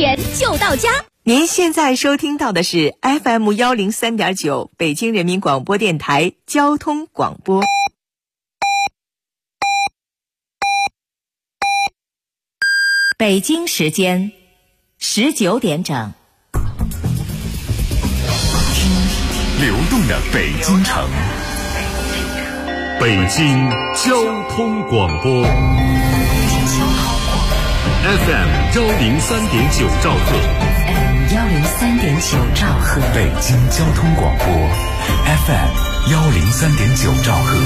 点就到家。 您现在收听到的是 FM103.9 北京人民广播电台交通广播。北京时间19点整。 流动的北京城，北京交通广播 FM103.9 兆赫 103.9 兆赫， 北京交通广播 FM103.9 兆赫。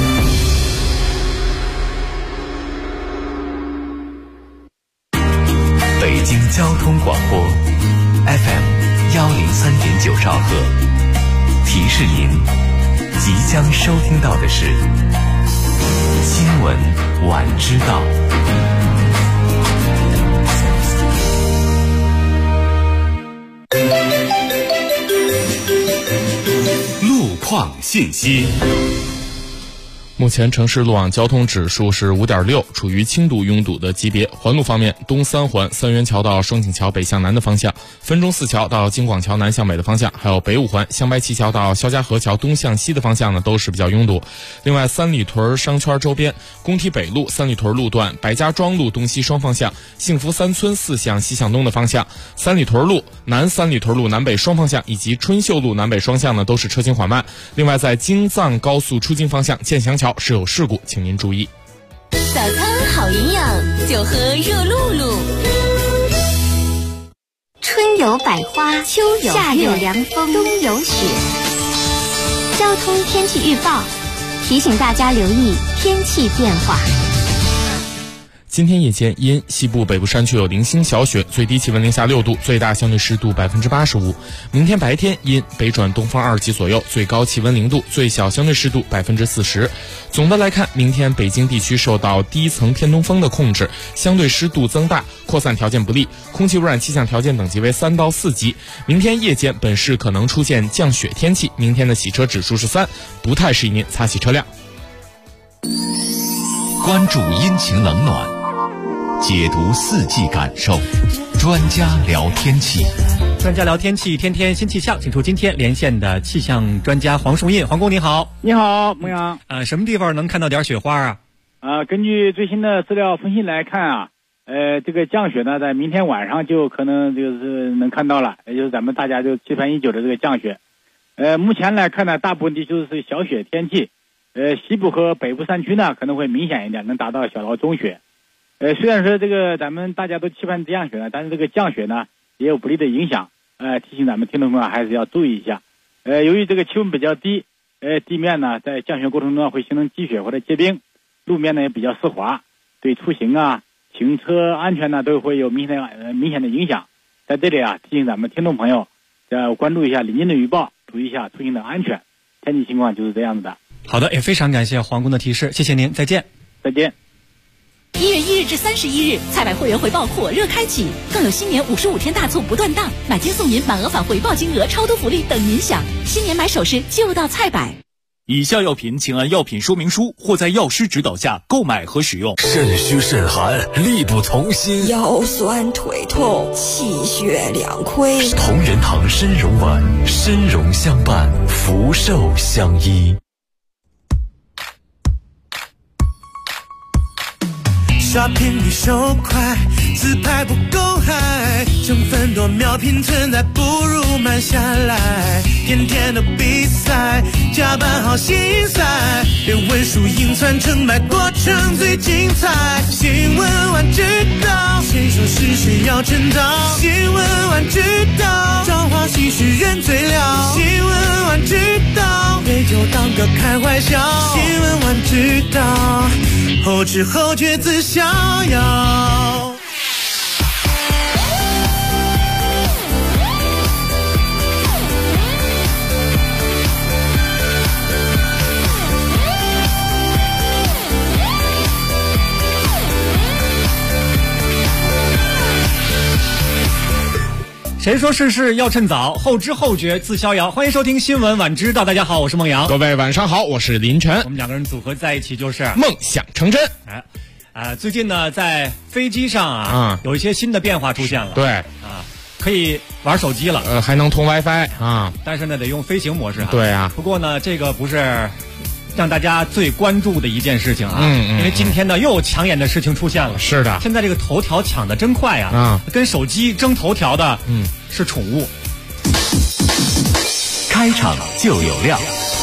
北京交通广播 FM103.9 兆赫，提示您即将收听到的是新闻晚知道。路况信息。 目前城市路网交通指数是 5.6， 处于轻度拥堵的级别。环路方面，东三环三元桥到双井桥北向南的方向，汾中四桥到京广桥南向北的方向，还有北五环香白旗桥到肖家河桥东向西的方向呢，都是比较拥堵。另外，三里屯商圈周边，工体北路三里屯路段白家庄路东西双方向，幸福三村四向西向东的方向，三里屯路南三里屯路南北双方向以及春秀路南北双向呢，都是车行缓慢。另外，在京藏高速出京方向建祥桥是有事故，请您注意。 早餐好营养，就喝热露露。 春有百花，秋有夏有凉风，冬有雪。交通天气预报提醒大家留意天气变化。 今天夜间因西部北部山区有零星小雪，最低气温零下6度，最大相对湿度85%。明天白天因北转东风2级左右，最高气温0度，最小相对湿度40%。总的来看，明天北京地区受到低层偏东风的控制，相对湿度增大，扩散条件不利，空气污染气象条件等级为3到4级。明天夜间本市可能出现降雪天气，明天的洗车指数是3，不太适宜您擦洗车辆。 关注阴晴冷暖，解读四季感受，专家聊天气。 专家聊天气，天天新气象，请出今天连线的气象专家黄树印。黄工你好。 你好，孟阳。 什么地方能看到点雪花啊？ 根据最新的资料分析来看啊，这个降雪呢，在明天晚上就可能就是能看到了，也就是咱们大家就期盼已久的这个降雪。目前来看呢，大部分地区是小雪天气，西部和北部山区呢可能会明显一点，能达到小到中雪。虽然说这个咱们大家都期盼降雪呢，但是这个降雪呢也有不利的影响，提醒咱们听众朋友还是要注意一下。由于这个气温比较低，地面呢在降雪过程中会形成积雪或者结冰，路面呢也比较湿滑，对出行啊、行车安全呢都会有明显的影响。在这里啊，提醒咱们听众朋友要关注一下临近的预报，注意一下出行的安全。天气情况就是这样子的。 好的，也非常感谢黄工的提示，谢谢您，再见。 再见。 1月1日至31日，菜百会员回报火热开启，更有新年55天大促不断档，买金送银，满额返回报金额，超多福利等您享。新年买首饰就到菜百。 以下药品请按药品说明书或在药师指导下购买和使用。 肾虚肾寒，力不从心， 腰酸腿痛，气血两亏。 同仁堂参茸丸，参茸相伴，福寿相依。 刷屏率手快，自拍不够嗨，成分多秒拼存在，不如慢下来。天天的比赛，加班好心塞，连文书硬传成败，过程最精彩。新闻晚知道，谁说是谁要趁早？新闻晚知道，朝花夕拾人最了。新闻晚知道，对酒当歌开怀笑。新闻晚知道，后知后觉自逍遥。 谁说事事要趁早，后知后觉自逍遥。欢迎收听新闻晚知道，大家好，我是孟阳。 各位晚上好，我是林晨。 我们两个人组合在一起就是梦想成真。 最近呢，在飞机上有一些新的变化出现了。 对可以玩手机了， 还能通 WiFi 啊， 但是呢得用飞行模式啊。 对啊。 不过呢，这个不是让大家最关注的一件事情啊，因为今天呢又有抢眼的事情出现了。 是的， 现在这个头条抢的真快啊！跟手机争头条的，是宠物。 开场就有料。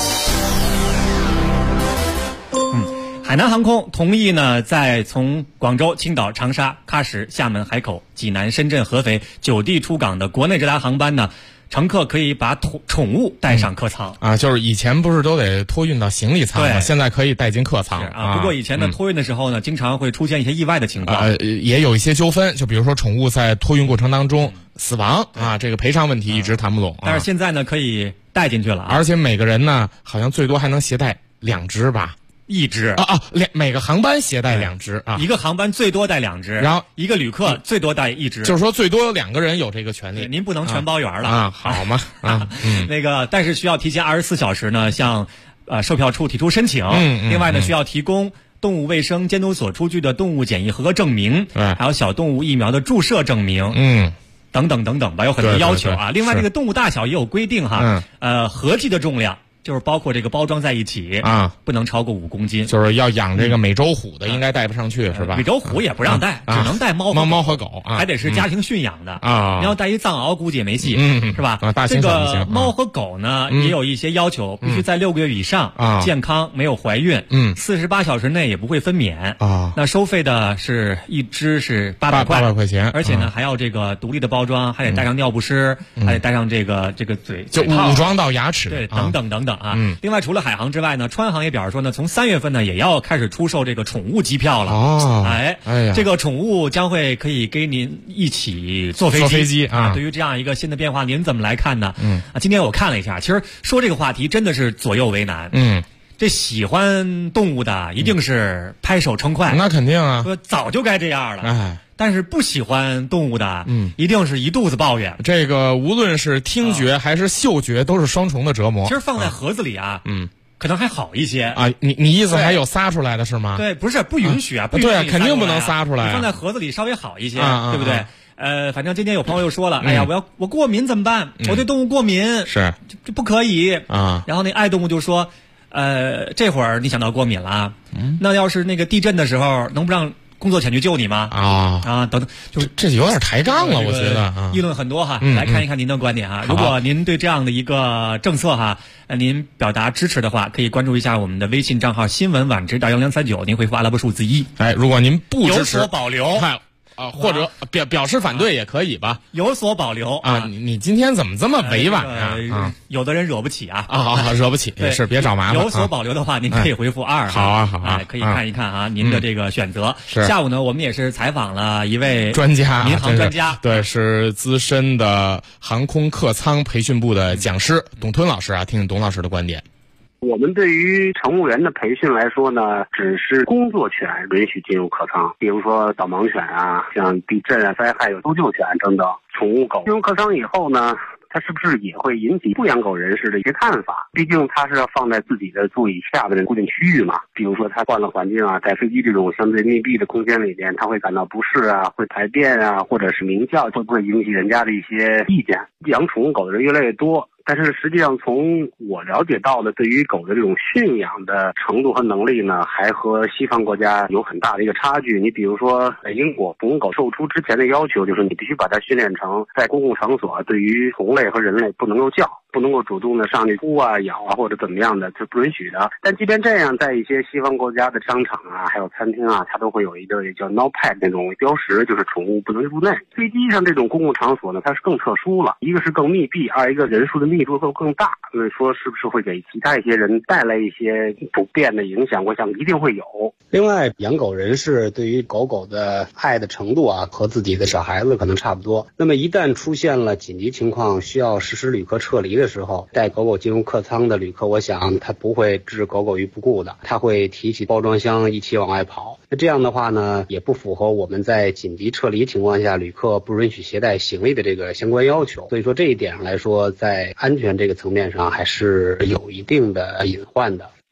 海南航空同意呢，在从广州、青岛、长沙、喀什、厦门、海口、济南、深圳、合肥9地出港的国内直达航班呢，乘客可以把宠物带上客舱啊，就是以前不是都得托运到行李舱吗？现在可以带进客舱啊。不过以前呢，托运的时候呢，经常会出现一些意外的情况， 也有一些纠纷，就比如说宠物在托运过程当中死亡啊，这个赔偿问题一直谈不拢。 但是现在呢，可以带进去了， 而且每个人呢，好像最多还能携带2只吧。 1只每个航班携带2只啊， 一个航班最多带2只， 然后一个旅客最多带1只， 就是说最多有2个人有这个权利， 您不能全包圆了啊，好吗？ 那个，但是需要提前24小时呢，向售票处提出申请。另外呢，需要提供动物卫生监督所出具的动物检疫合格证明，还有小动物疫苗的注射证明，等等等等吧，有很多要求啊。另外，这个动物大小也有规定哈，合计的重量。就是包括这个包装在一起啊，不能超过5公斤。 就是要养这个美洲虎的，应该带不上去是吧？ 美洲虎也不让带，只能带猫和狗， 还得是家庭驯养的啊。你要带一藏獒，估计也没戏，是吧？这个猫和狗呢，也有一些要求，必须在6个月以上，健康，没有怀孕，48小时内也不会分娩啊。那收费的是1只是800 块钱， 而且呢还要这个独立的包装，还得带上尿不湿，还得带上这个嘴， 就武装到牙齿， 对，等等等等。另外除了海航之外呢，川航也表示说呢，从3月份呢也要开始出售这个宠物机票了。这个宠物将会可以跟您一起坐飞机啊。对于这样一个新的变化，您怎么来看呢？今天我看了一下，其实说这个话题真的是左右为难。这喜欢动物的一定是拍手称快， 那肯定啊， 早就该这样了。但是不喜欢动物的，一定是一肚子抱怨。 这个无论是听觉还是嗅觉，都是双重的折磨。 其实放在盒子里可能还好一些啊。你意思还有撒出来的是吗？ 对，不是不允许啊， 对啊，肯定不能撒出来。 放在盒子里稍微好一些，对不对？反正今天有朋友又说了，哎呀，我过敏怎么办？我对动物过敏， 是这不可以啊。 然后那爱动物就说，这会儿你想到过敏了，那要是那个地震的时候，能不让工作前去救你吗？等等， 就这有点抬杠了，我觉得议论很多哈。来看一看您的观点哈。如果您对这样的一个政策哈，您表达支持的话，可以关注一下我们的微信账号新闻晚知道1039，您回复阿拉伯数字1。 如果您不支持， 有所保留。 或者表示反对也可以吧， 有所保留啊。你今天怎么这么委婉啊？ 有的人惹不起啊， 惹不起，是别找麻烦。 有所保留的话，您可以回复2。 好啊， 可以看一看您的这个选择。下午呢，我们也是采访了一位专家， 民航专家， 对，是资深的航空客舱培训部的讲师董吞老师啊，听听董老师的观点。 我们对于乘务员的培训来说呢，只是工作犬允许进入客舱，比如说导盲犬啊，像地震啊、灾害有搜救犬等等。宠物狗进入客舱以后呢，它是不是也会引起不养狗人士的一些看法？毕竟它是要放在自己的座椅下的固定区域嘛。比如说它换了环境啊，在飞机这种相对密闭的空间里边，它会感到不适啊，会排便啊，或者是鸣叫，会不会引起人家的一些意见？养宠物狗的人越来越多。但是实际上从我了解到的，对于狗的这种驯养的程度和能力呢，还和西方国家有很大的一个差距。你比如说英国宠物狗售出之前的要求就是你必须把它训练成在公共场所对于同类和人类不能够叫，不能够主动的上去扑啊咬啊或者怎么样的，是不允许的。但即便这样，在一些西方国家的商场啊还有餐厅啊，它都会有一个也叫 No Pet 那种标识，就是宠物不能入内。飞机上这种公共场所呢，它是更特殊了，一个是更密闭，二一个人数的密度会更大，所以说是不是会给其他一些人带来一些不便的影响，我想一定会有。 另外，养狗人士对于狗狗的爱的程度啊，和自己的小孩子可能差不多。那么一旦出现了紧急情况，需要实施旅客撤离的时候，带狗狗进入客舱的旅客，我想他不会置狗狗于不顾的，他会提起包装箱一起往外跑。那这样的话呢，也不符合我们在紧急撤离情况下旅客不允许携带行李的这个相关要求。所以说这一点上来说，在安全这个层面上还是有一定的隐患的。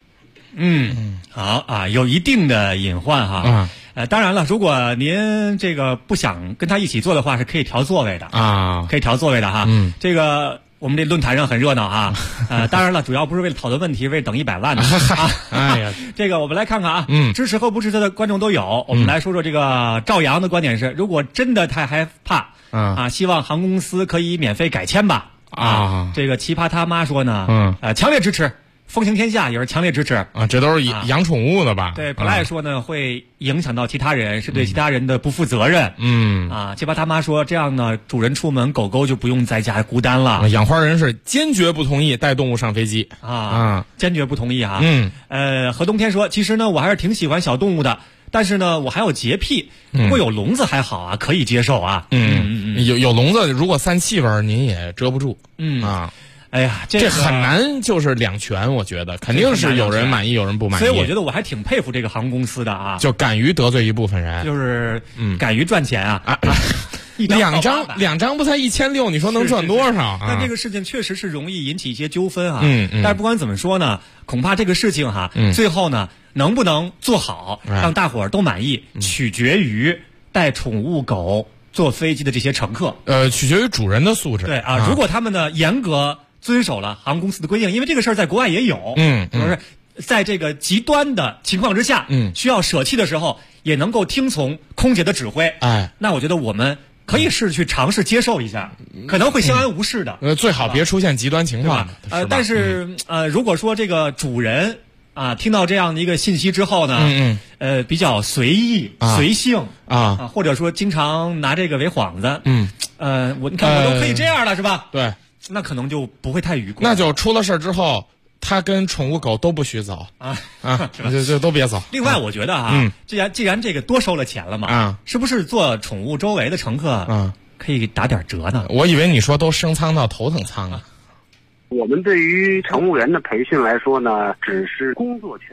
好啊，有一定的隐患哈。当然了，如果您这个不想跟他一起坐的话，是可以调座位的啊，可以调座位的哈。这个我们这论坛上很热闹啊。当然了，主要不是为了讨论问题，为了等100万的啊。哎呀，这个我们来看看啊，支持和不支持的观众都有。我们来说说这个赵阳的观点是：如果真的太害怕希望航空公司可以免费改签吧。这个奇葩他妈说呢，强烈支持。风行天下也是强烈支持啊，这都是养宠物的吧？ 对，本来说呢会影响到其他人，是对其他人的不负责任。奇葩他妈说这样呢，主人出门，狗狗就不用在家孤单了。 养花人是坚决不同意带动物上飞机坚决不同意啊。何冬天说，其实呢我还是挺喜欢小动物的，但是呢我还有洁癖，如果有笼子还好啊，可以接受啊。 有笼子，如果散气味您也遮不住。 哎呀， 这很难，就是两全，我觉得肯定是有人满意，有人不满意。 所以我觉得我还挺佩服这个航空公司的啊， 就敢于得罪一部分人， 就是敢于赚钱啊。 两张不才1600，你说能赚多少？ 但这个事情确实是容易引起一些纠纷啊。但是不管怎么说呢，恐怕这个事情最后呢能不能做好，让大伙儿都满意，取决于带宠物狗坐飞机的这些乘客。 取决于主人的素质。 对啊，如果他们呢严格遵守了航空公司的规定，因为这个事儿在国外也有，就是在这个极端的情况之下，需要舍弃的时候，也能够听从空姐的指挥。那我觉得我们可以去尝试接受一下，可能会相安无事的。 最好别出现极端情况。 但是如果说这个主人听到这样的一个信息之后呢，比较随意、随性或者说经常拿这个为幌子，你看我都可以这样了，是吧？ 对。 那可能就不会太愉快。 那就出了事之后，他跟宠物狗都不许走就都别走。 另外，我觉得既然这个多收了钱了嘛，是不是坐宠物周围的乘客可以打点折呢？ 我以为你说都升舱到头等舱了。 我们对于乘务员的培训来说呢，只是工作权。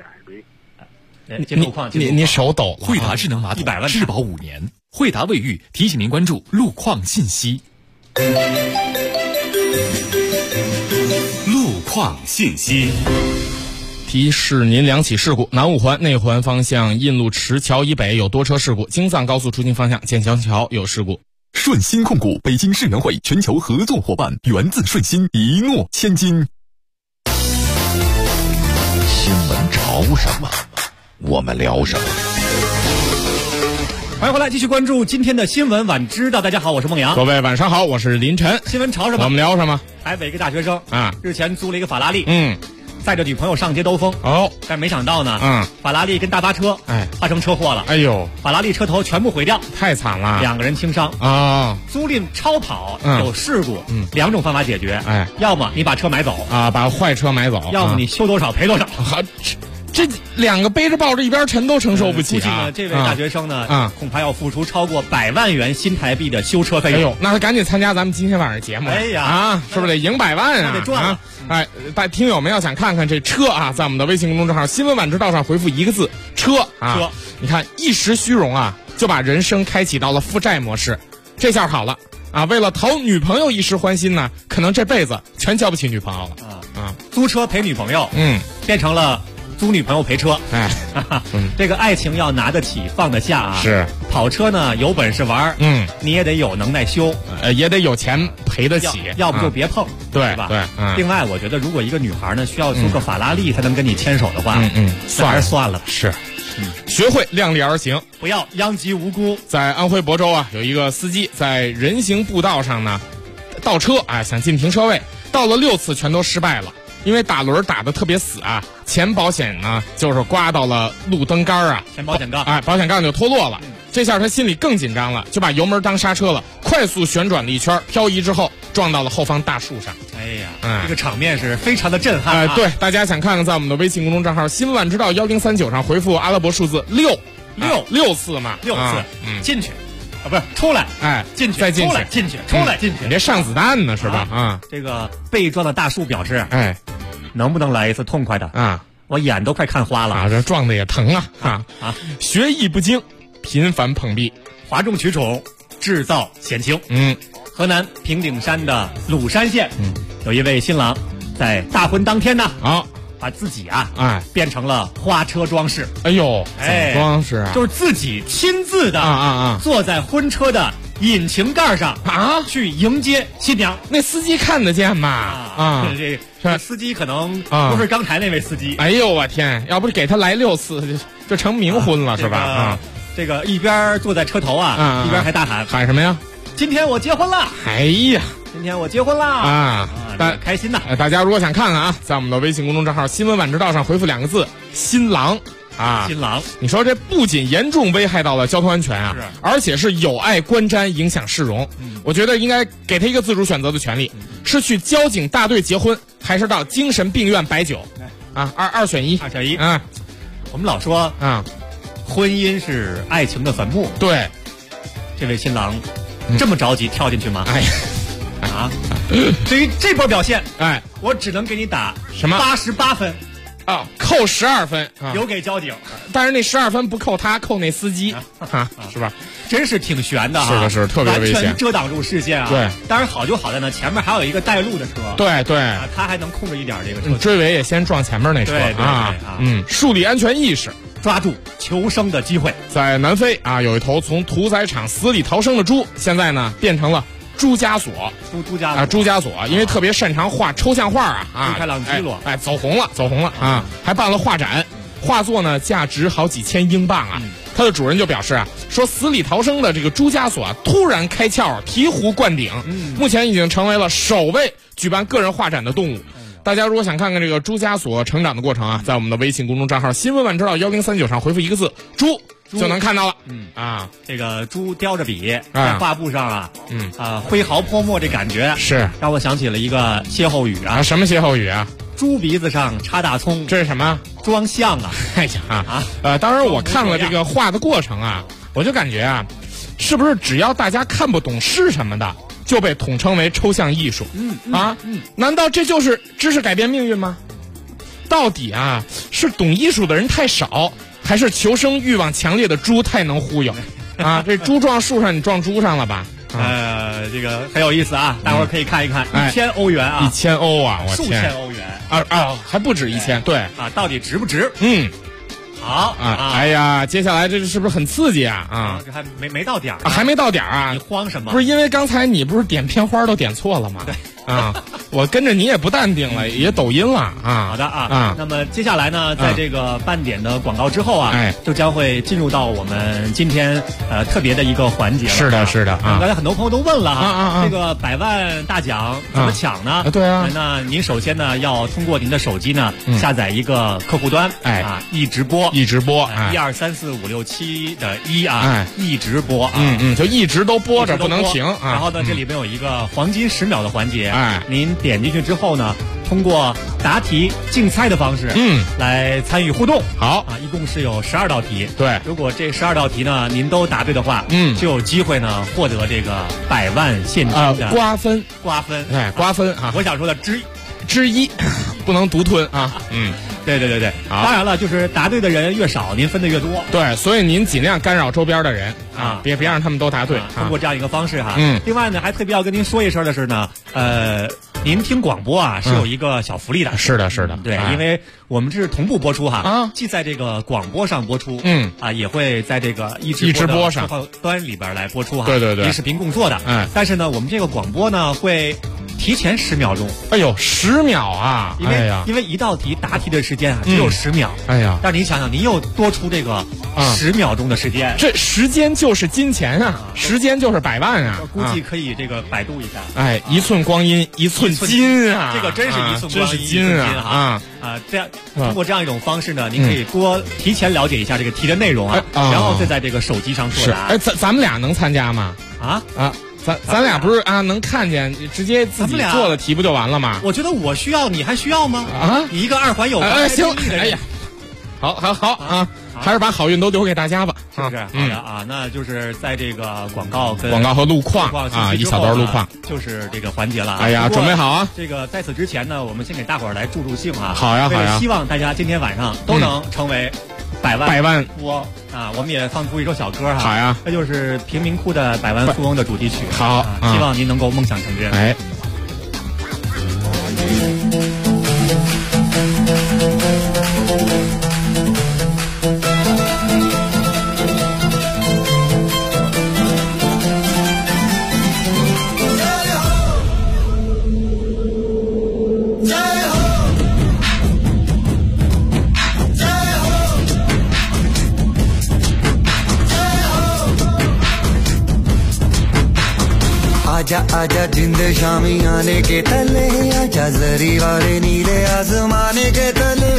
你手抖了。 惠达智能马桶 100万质保5年。惠达卫浴提醒您关注路况信息。 路况信息提示您2起事故：南5环内环方向印路池桥以北有多车事故；京藏高速出京方向建强桥有事故。 顺鑫控股北京世园会全球合作伙伴，源自顺鑫，一诺千金。 新闻潮什么，我们聊什么。 欢迎回来，继续关注今天的新闻晚知道。大家好，我是孟阳。 各位晚上好，我是林晨。 新闻潮什么？ 我们聊什么？ 台北一个大学生日前租了一个法拉利，载着女朋友上街兜风。但没想到呢，法拉利跟大巴车发生车祸了。 哎呦， 法拉利车头全部毁掉， 太惨了 ，2个人轻伤啊。 租赁超跑有事故，2种方法解决。要么你把车买走把坏车买走； 要么你修多少赔多少。 这2个背着抱着一边沉都承受不起估计呢，这位大学生呢，恐怕要付出超过100万元新台币的修车费用。 哎呦，那他赶紧参加咱们今天晚上节目。 哎呀， 是不是得赢100万啊？ 得赚了。 大听友们要想看看这车在我们的微信公众号“新闻晚知道”上回复1个字“车”车。你看一时虚荣就把人生开启到了负债模式，这下好了为了讨女朋友一时欢心呢，可能这辈子全交不起女朋友了租车陪女朋友，变成了租女朋友陪车。这个爱情要拿得起放得下是跑车呢，有本事玩你也得有能耐修， 也得有钱赔得起， 要不就别碰， 对吧？ 对。 另外，我觉得如果一个女孩呢需要租个法拉利才能跟你牵手的话，算了吧。 是。学会量力而行， 不要殃及无辜。 在安徽亳州有一个司机在人行步道上呢倒车想进停车位，倒了6次全都失败了。因为打轮打得特别死前保险呢就是刮到了路灯杆前保险杠保险杠就脱落了。这下他心里更紧张了，就把油门当刹车了，快速旋转了一圈，漂移之后撞到了后方大树上。 哎呀，这个场面是非常的震撼对，大家想看看，在我们的微信公众账号“新晚知道1039”上回复阿拉伯数字6次嘛 ，6次进去不是出来进去再进去出来进去出来进去， 你这上子弹呢是吧？ 这个被撞的大树表示能不能来一次痛快的我眼都快看花了这撞的也疼学艺不精，频繁碰壁， 哗众取宠，制造险情。河南平顶山的鲁山县有一位新郎在大婚当天呢把自己变成了花车装饰。 哎呦，怎么装饰啊？ 就是自己亲自的坐在婚车的引擎盖上去迎接新娘。 那司机看得见吗？ 这司机可能不是刚才那位司机。 哎呦我天，要不是给他来6次就成冥婚了是吧？ 这个一边坐在车头一边还大喊什么呀？ 今天我结婚了！ 哎呀， 今天我结婚了开心呐！ 大家如果想看看在我们的微信公众账号新闻晚知道上回复2个字新郎新郎。 你说这不仅严重危害到了交通安全而且是有碍观瞻，影响市容。我觉得应该给他一个自主选择的权利，是去交警大队结婚，还是到精神病院摆酒二选一。 我们老说婚姻是爱情的坟墓。 对， 这位新郎这么着急跳进去吗？对于这波表现，我只能给你打什么 88分扣12分留给交警。 但是那12分不扣他，扣那司机是吧？ 真是挺悬的是特别危险， 完全遮挡住视线对， 当然好就好在呢，前面还有一个带路的车。 对他还能控制一点这个车。 追尾也先撞前面那车树立安全意识， 抓住求生的机会。 在南非有一头从屠宰场死里逃生的猪，现在呢变成了朱家锁。朱家锁因为特别擅长画抽象画开朗基罗走红了还办了画展，画作呢价值好几千英镑它的主人就表示说死里逃生的这个朱家锁突然开窍，醍醐灌顶，目前已经成为了首位举办个人画展的动物。大家如果想看看这个朱家锁成长的过程在我们的微信公众账号新闻晚知道1039上回复1个字猪就能看到了。 这个猪叼着笔在画布上挥毫泼墨，这感觉是让我想起了一个歇后语什么歇后语猪鼻子上插大葱， 这是什么？ 装像哎呀当然我看了这个画的过程我就感觉是不是只要大家看不懂是什么的，就被统称为抽象艺术？难道这就是知识改变命运吗？到底是懂艺术的人太少，还是求生欲望强烈的猪太能忽悠这猪撞树上，你撞猪上了吧？ 这个很有意思大伙儿可以看一看，1000欧元 1000欧我数千欧元还不止1000，对到底值不值？好哎呀，接下来这是不是很刺激这还没到点还没到点你慌什么？ 不是因为刚才你不是点片花都点错了吗？ 对我跟着你也不淡定了，也抖音了好的那么接下来呢，在这个半点的广告之后就将会进入到我们今天特别的一个环节了。 是的刚才很多朋友都问了这个100万大奖怎么抢呢？ 对那您首先呢要通过您的手机呢下载一个客户端一直播1234567的一直播就一直都播着不能停然后呢这里面有一个黄金10秒的环节您点进去之后呢，通过答题竞猜的方式来参与互动。 好一共是有12道题。 对， 如果这12道题呢您都答对的话就有机会呢获得这个100万现金的瓜分瓜分我想说的之一不能独吞对当然了，就是答对的人越少您分的越多。 对，所以您尽量干扰周边的人别让他们都答对通过这样一个方式另外呢还特别要跟您说一声的是呢您听广播是有一个小福利的。 是的对因为我们这是同步播出既在这个广播上播出也会在这个一直播上端里边来播出对临视频共做的但是呢我们这个广播呢会提前10秒钟。 哎呦10秒因为一道题答题的时间只有10秒。但是您想想您又多出这个10秒钟的时间这时间就是金钱时间就是100万估计可以这个百度一下 1寸光阴1寸金这个真是1寸光阴1寸金这样通过这样一种方式呢您可以多提前了解一下这个题的内容然后再在这个手机上作答。 咱们俩能参加吗？咱俩不是能看见直接自己做的题不就完了吗？ 我觉得我需要你还需要吗？你一个2环有行好还是把好运都留给大家吧， 是不是？好的那就是在这个广告和路况一小段路况， 就是这个环节了。 哎呀，准备好这个在此之前呢，我们先给大伙儿来助兴好呀， 希望大家今天晚上都能成为百万富翁我们也放出一首小歌好呀， 这就是贫民窟的百万富翁的主题曲。 好， 希望您能够梦想成真。 आजा आजा जिंद शामी आने के तले आजा जरी वाले नीले आसमाने के तले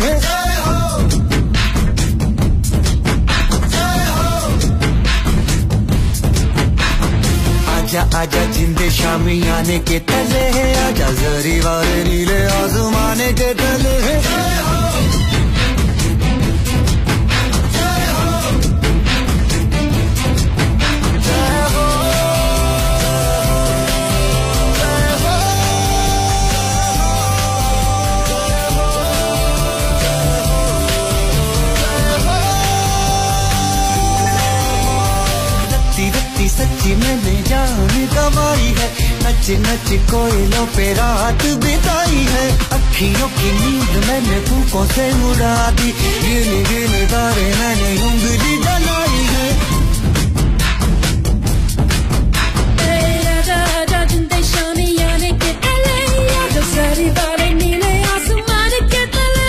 आजा आजा जिंद शामी आने के तले आजा जरी वाले नीले आसमाने के तले सच्ची मैंने जान गवाई है नच नच कोयलों पे रात बिताई है अखियों की नींद मैंने फूकों से उड़ा दी गिन गिन तारे मैंने उंगली जलाई है आजा आजा जिंदे शामी आने के तले आजा सारी बातें नीले आसमान के तले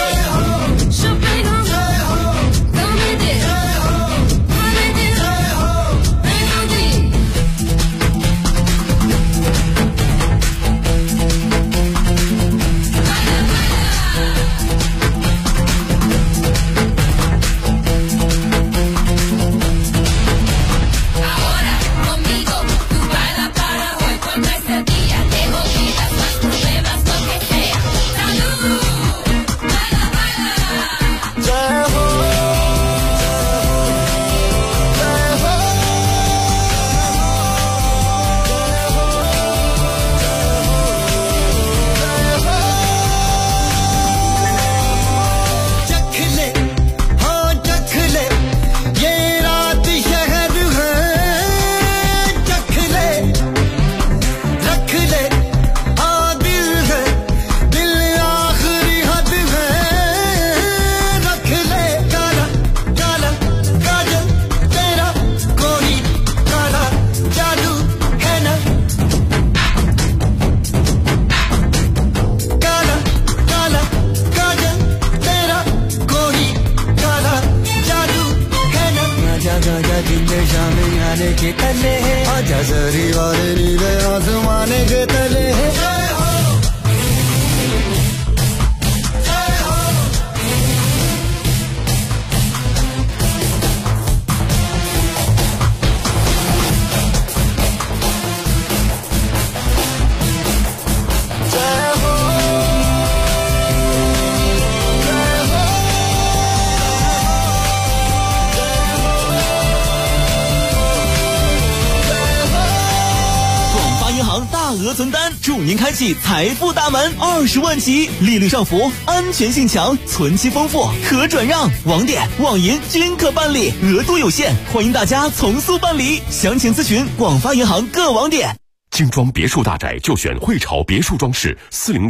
祝您开启财富大门，20万起，利率上浮，安全性强，存期丰富，可转让，网点、网银均可办理，额度有限，欢迎大家从速办理。详情咨询广发银行各网点。 精装别墅大宅就选汇潮别墅装饰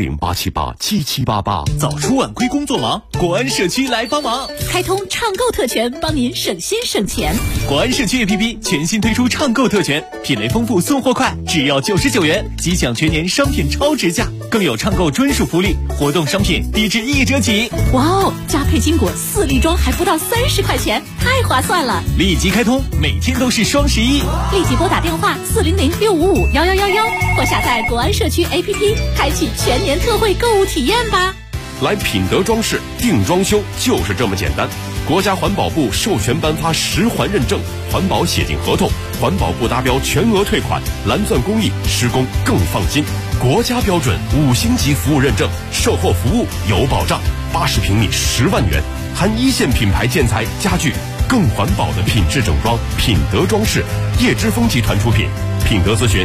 ，400-878-7788。 早出晚归工作忙，国安社区来帮忙， 开通畅购特权，帮您省心省钱。 国安社区 APP 全新推出畅购特权，品类丰富，送货快，只要99元，即享全年商品超值价，更有畅购专属福利，活动商品低至1折起。 哇哦，加配金果4粒装还不到30块钱，太划算了！ 立即开通，每天都是双11， 立即拨打电话400-655-1111，或下载国安社区 APP， 开启全年特惠购物体验吧。 来品德装饰定装修就是这么简单。国家环保部授权颁发10环认证，环保写进合同，环保部达标全额退款，蓝钻工艺，施工更放心。国家标准5星级服务认证，售后服务有保障，80平米10万元，含1线品牌建材家具，更环保的品质整装。品德装饰，叶之峰集团出品。品德咨询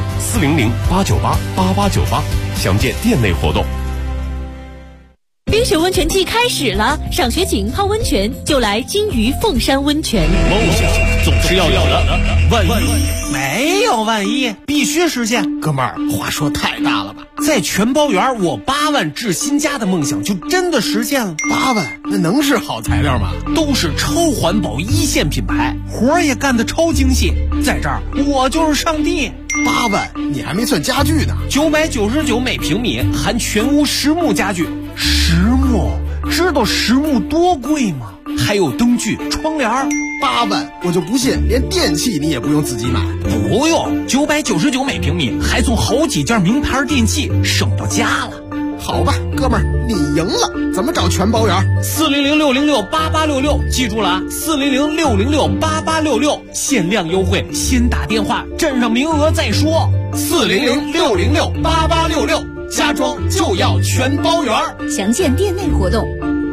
400-898-8898，详见店内活动。 冰雪温泉季开始了，赏雪景泡温泉就来金鱼凤山温泉。 梦想总是要有的，万一没有万一，必须实现。哥们儿，话说太大了吧？在全包园，我8万置新家的梦想就真的实现了。 8万，那能是好材料吗？ 都是超环保1线品牌，活儿也干得超精细。在这儿，我就是上帝。 8万，你还没算家具呢。 999每平米，含全屋实木家具。实木，知道实木多贵吗？还有灯具、窗帘， 8万，我就不信连电器你也不用自己买。 不用，999每平米，还送好几件名牌电器，省到家了。 好吧，哥们儿，你赢了。怎么找全包圆 ？400-606-8866，记住了，400-606-8866，限量优惠，先打电话，占上名额再说。400-606-8866，家装就要全包圆。 详见店内活动。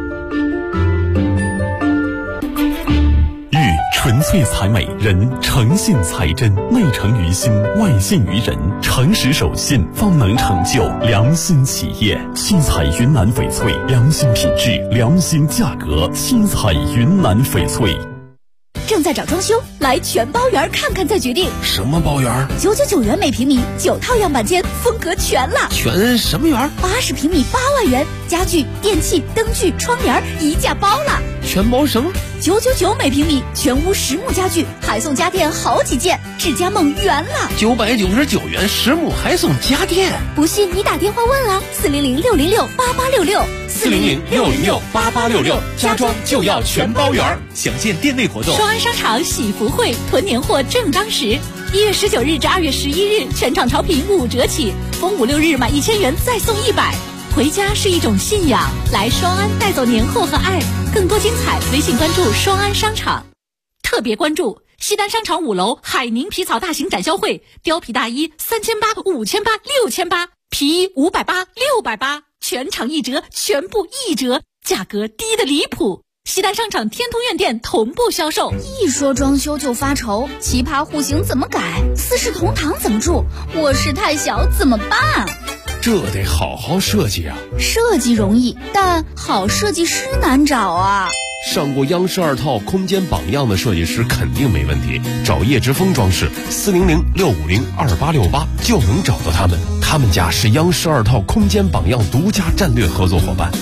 纯粹才美，人诚信才真，内诚于心，外信于人，诚实守信，方能成就良心企业。七彩云南翡翠，良心品质，良心价格。七彩云南翡翠。 正在找装修，来全包圆看看再决定。 什么包圆 ？999元每平米，9套样板间，风格全了。 全什么圆 ？80平米8万元，家具、电器、灯具、窗帘一价包了。 全包什么 ？999每平米，全屋实木家具，还送家电好几件，智家梦圆了。 999元实木还送家电， 不信你打电话问啊，400-606-8866。 400-606-8866，家装就要全包圆。详见店内活动。 双安商场喜福会囤年货正当时，1月19日至2月11日，全场潮品5折起，逢5、6日满1000元再送100。回家是一种信仰，来双安带走年货和爱。更多精彩，微信关注双安商场。特别关注西单商场5楼海宁皮草大型展销会，貂皮大衣3800、5800、6800，皮衣580、680，全场1折，全部1折，价格低得离谱。西单商场天通苑店同步销售。 一说装修就发愁，奇葩户型怎么改？四世同堂怎么住？卧室太小怎么办？ 这得好好设计啊！ 设计容易，但好设计师难找啊。 上过央视2套空间榜样的设计师肯定没问题，找叶之峰装饰，400-650-2868就能找到他们。他们家是央视2套空间榜样独家战略合作伙伴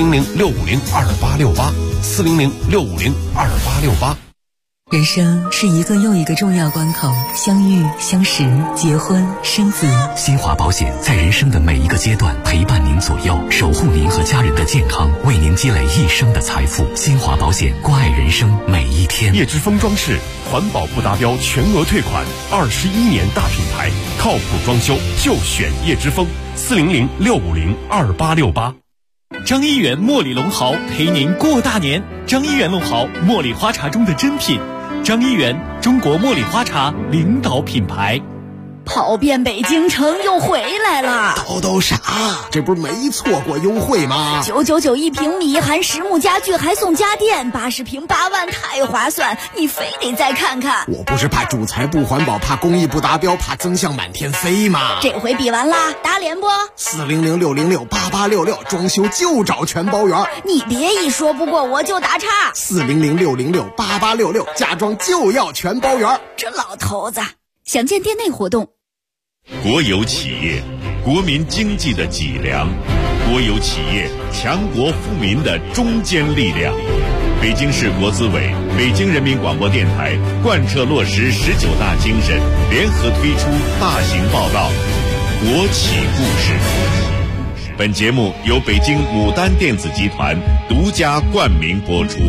，400-650-2868，400-650-2868。 人生是一个又一个重要关口，相遇、相识、结婚、生子。 新华保险在人生的每一个阶段陪伴您左右，守护您和家人的健康，为您积累一生的财富。新华保险，关爱人生每一天。 叶之峰装饰，环保不达标全额退款，21年大品牌，靠谱装修就选叶之峰，400-650-2868。 张一元茉莉龙豪陪您过大年。张一元龙豪，茉莉花茶中的珍品。张一元，中国茉莉花茶领导品牌。 跑遍北京城又回来了， 都啥？这不是没错过优惠吗 ？999一平米，含实木家具还送家电，80平8万，太划算！你非得再看看。 我不是怕主材不环保，怕工艺不达标，怕增项满天飞吗？ 这回比完啦，打脸不 ？400-606-8866，装修就找全包圆。 你别一说不过我就打岔。 400-606-8866，家装就要全包圆。 这老头子，详见店内活动。 国有企业，国民经济的脊梁；国有企业，强国富民的中坚力量。北京市国资委、北京人民广播电台贯彻落实19大精神，联合推出大型报道《国企故事》。本节目由北京牡丹电子集团独家冠名播出。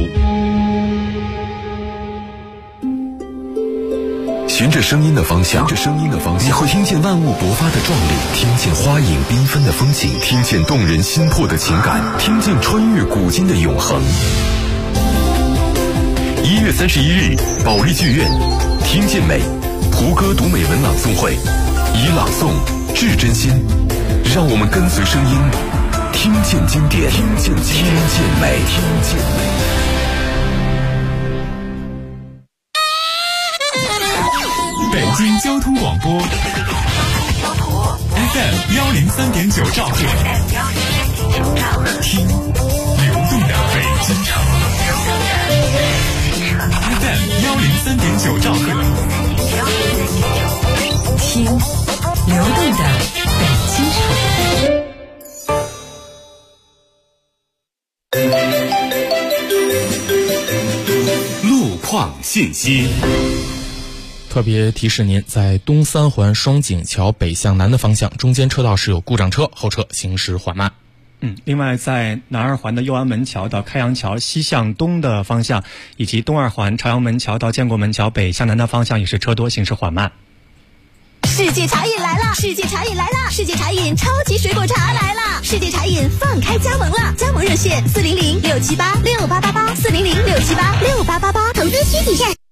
循着声音的方向，你会听见万物勃发的壮丽，听见花影缤纷的风景，听见动人心魄的情感，听见穿越古今的永恒。1月31日，保利剧院，听见美，胡歌读美文朗诵会，以朗诵致真心，让我们跟随声音，听见经典，听见美，听见美。 北京交通广播 FM 103.9兆赫，听流动的北京城。FM 103.9兆赫， 听流动的北京城。 路况信息。 特别提示您，在东三环双井桥北向南的方向，中间车道是有故障车，后车行驶缓慢。 另外在南二环的右安门桥到开阳桥西向东的方向，以及东二环朝阳门桥到建国门桥北向南的方向也是车多，行驶缓慢。 世界茶饮来了！世界茶饮来了！世界茶饮超级水果茶来了！世界茶饮放开加盟了，加盟热线400-678-6888，400-678-6888，投资需谨慎。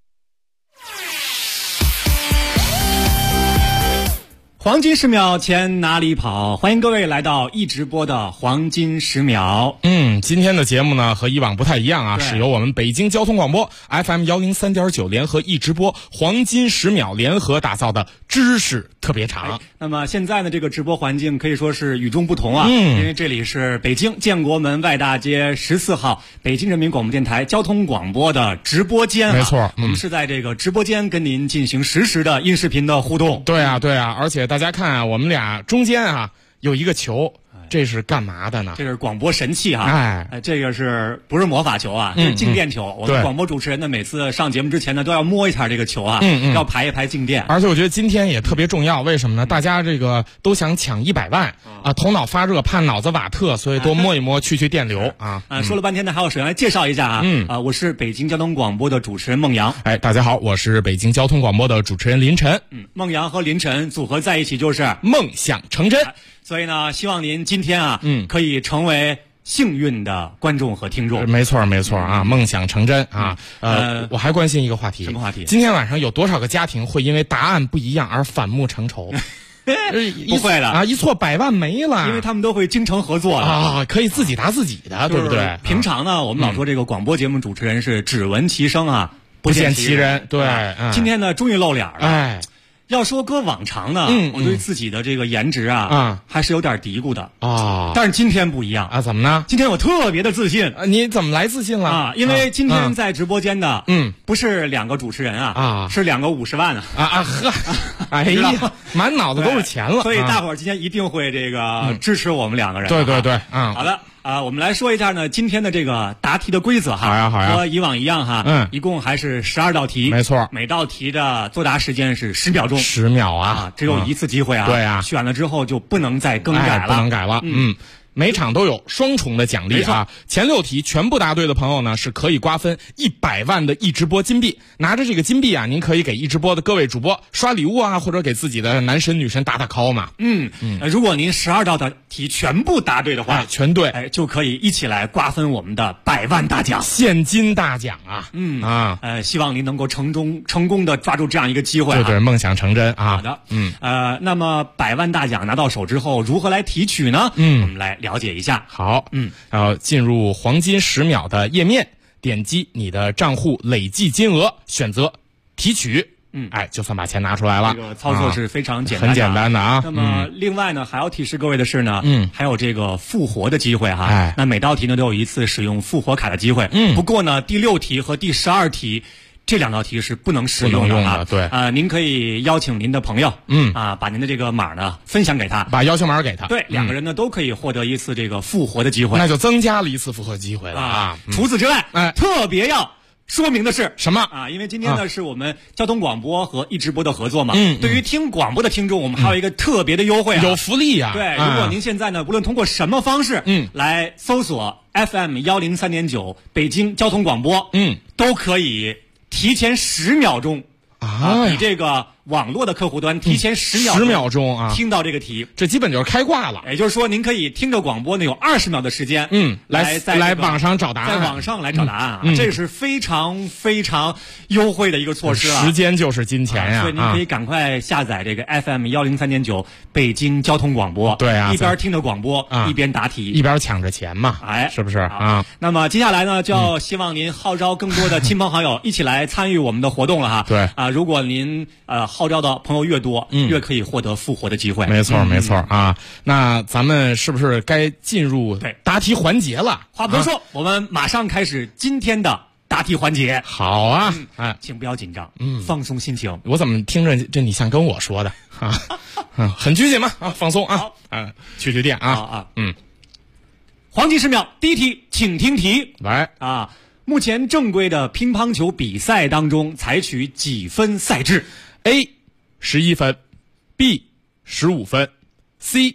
黄金10秒钱哪里跑？欢迎各位来到易直播的黄金10秒。 今天的节目呢和以往不太一样啊，是由我们北京交通广播 FM 103.9联合易直播黄金10秒联合打造的知识特别场。 那么现在呢，这个直播环境可以说是与众不同啊，因为这里是北京建国门外大街14号北京人民广播电台交通广播的直播间。 没错， 我们是在这个直播间跟您进行实时的音视频的互动。 对啊，而且大家看啊，我们俩中间啊有一个球。这是干嘛的呢？ 这是广播神器哈！这个是不是魔法球啊？这是静电球。我们广播主持人呢，每次上节目之前呢，都要摸一下这个球啊，要排一排静电。 而且我觉得今天也特别重要，为什么呢？大家这个都想抢100万啊，头脑发热，怕脑子瓦特，所以多摸一摸，去电流啊。 说了半天呢，还有首先来介绍一下我是北京交通广播的主持人孟阳。 大家好，我是北京交通广播的主持人林晨。 孟阳和林晨组合在一起就是梦想成真。 所以呢，希望您今天可以成为幸运的观众和听众。 没错啊，梦想成真啊。我还关心一个话题。 什么话题？ 今天晚上有多少个家庭会因为答案不一样而反目成仇？ 不会的啊，一错100万没了， 因为他们都会精诚合作啊，可以自己答自己的，对不对？ 平常呢，我们老说这个广播节目主持人是只闻其声啊， 不见其人。对， 今天呢，终于露脸了。要说搁往常呢，我对自己的这个颜值还是有点嘀咕的啊。但是今天不一样啊，怎么呢？ 今天我特别的自信。 你怎么来自信了啊？因为今天在直播间的不是2个主持人是2个50万呵，哎呀，满脑子都是钱了。 所以大伙儿今天一定会这个支持我们2个人。 对， 好的。我们来说一下呢，今天的这个答题的规则好呀， 和以往一样一共还是12道题， 没错， 每道题的作答时间是10秒钟 ，10秒啊， 只有一次机会啊， 对啊， 选了之后就不能再更改了， 不能改了，每场都有双重的奖励啊！前6题全部答对的朋友呢，是可以瓜分100万的易直播金币。拿着这个金币啊，您可以给易直播的各位主播刷礼物啊，或者给自己的男神女神打 call 嘛。 如果您12道的题全部答对的话， 全对， 就可以一起来瓜分我们的100万大奖， 现金大奖啊！ 希望您能够成功的抓住这样一个机会， 对，梦想成真啊！ 好的，那么100万大奖拿到手之后，如何来提取呢？我们来了解一下。 好，进入黄金10秒的页面，点击你的账户累计金额，选择提取，就算把钱拿出来了。 这个操作是非常简单的， 很简单的啊。 那么另外呢，还要提示各位的是呢，还有这个复活的机会哈。那每道题呢都有一次使用复活卡的机会。不过呢，第6题和第12题。这2道题是不能使用的， 对您可以邀请您的朋友，把您的这个码呢分享给他， 把邀请码给他， 对，2个人呢都可以获得一次这个复活的机会， 那就增加了一次复活机会了啊。 除此之外，特别要说明的是什么啊？因为今天呢是我们交通广播和易直播的合作嘛，对于听广播的听众，我们还有一个特别的优惠， 有福利啊。 对，如果您现在呢，无论通过什么方式，来搜索 FM 103.9北京交通广播，都可以。提前10秒钟比这个网络的客户端提前10秒钟啊， 听到这个题， 这基本就是开挂了。 也就是说，您可以听着广播呢有20秒的时间， 来网上找答案， 在网上来找答案啊，这是非常非常优惠的一个措施了。 时间就是金钱呀， 所以您可以赶快下载这个 FM 103.9北京交通广播， 对啊， 一边听着广播一边答题， 一边抢着钱嘛，是不是啊？ 那么接下来呢，就要希望您号召更多的亲朋好友一起来参与我们的活动了哈。 对啊，如果您号召的朋友越多，越可以获得复活的机会。 没错啊。那咱们是不是该进入答题环节了？ 话不多说，我们马上开始今天的答题环节。 好啊， 请不要紧张，放松心情。 我怎么听着这你像跟我说的啊？很拘谨嘛啊，放松啊，去电啊黄金10秒，第一题，请听题。 来啊，目前正规的乒乓球比赛当中采取几分赛制 ？A 11分，B 15分，C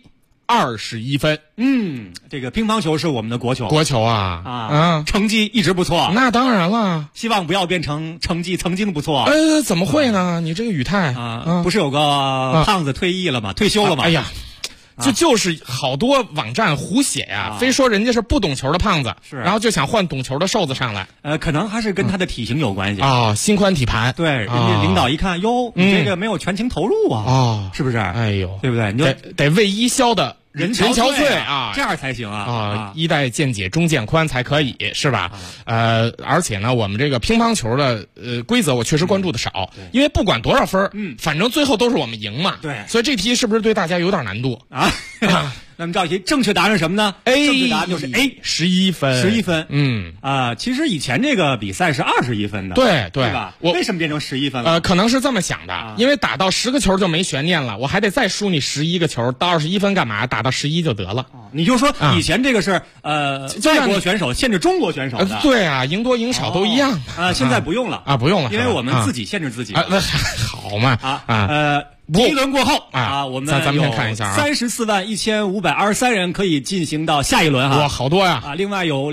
21分。 这个乒乓球是我们的国球。 国球啊， 成绩一直不错。 那当然了， 希望不要变成成绩曾经不错。 怎么会呢？你这个语态不是有个胖子退役了吗？退休了吗？ 哎呀。就是好多网站胡写呀，非说人家是不懂球的胖子，然后就想换懂球的瘦子上来。 可能还是跟他的体型有关系心宽体盘。 对，人家领导一看，哟，你这个没有全情投入是不是？ 哎呦， 对不对？你就得为伊消的人憔悴啊， 这样才行衣带渐解中渐宽才可以，是吧？而且呢，我们这个乒乓球的规则我确实关注的少，因为不管多少分，反正最后都是我们赢嘛。 对， 所以这题是不是对大家有点难度啊？那么这道题正确答案是什么呢？正确答案就是 A， 11分。 11分。其实以前这个比赛是21分的。 对吧？为什么变成11分了？ 可能是这么想的，因为打到10个球就没悬念了，我还得再输你11个球，到21分干嘛？打到11就得了。 你就说以前这个是外国选手限制中国选手的。 对啊，赢多赢少都一样。 现在不用了不用了， 因为我们自己限制自己。 那好嘛第一轮过后我们咱们先看一下 341523人可以进行到下一轮哇，好多呀另外有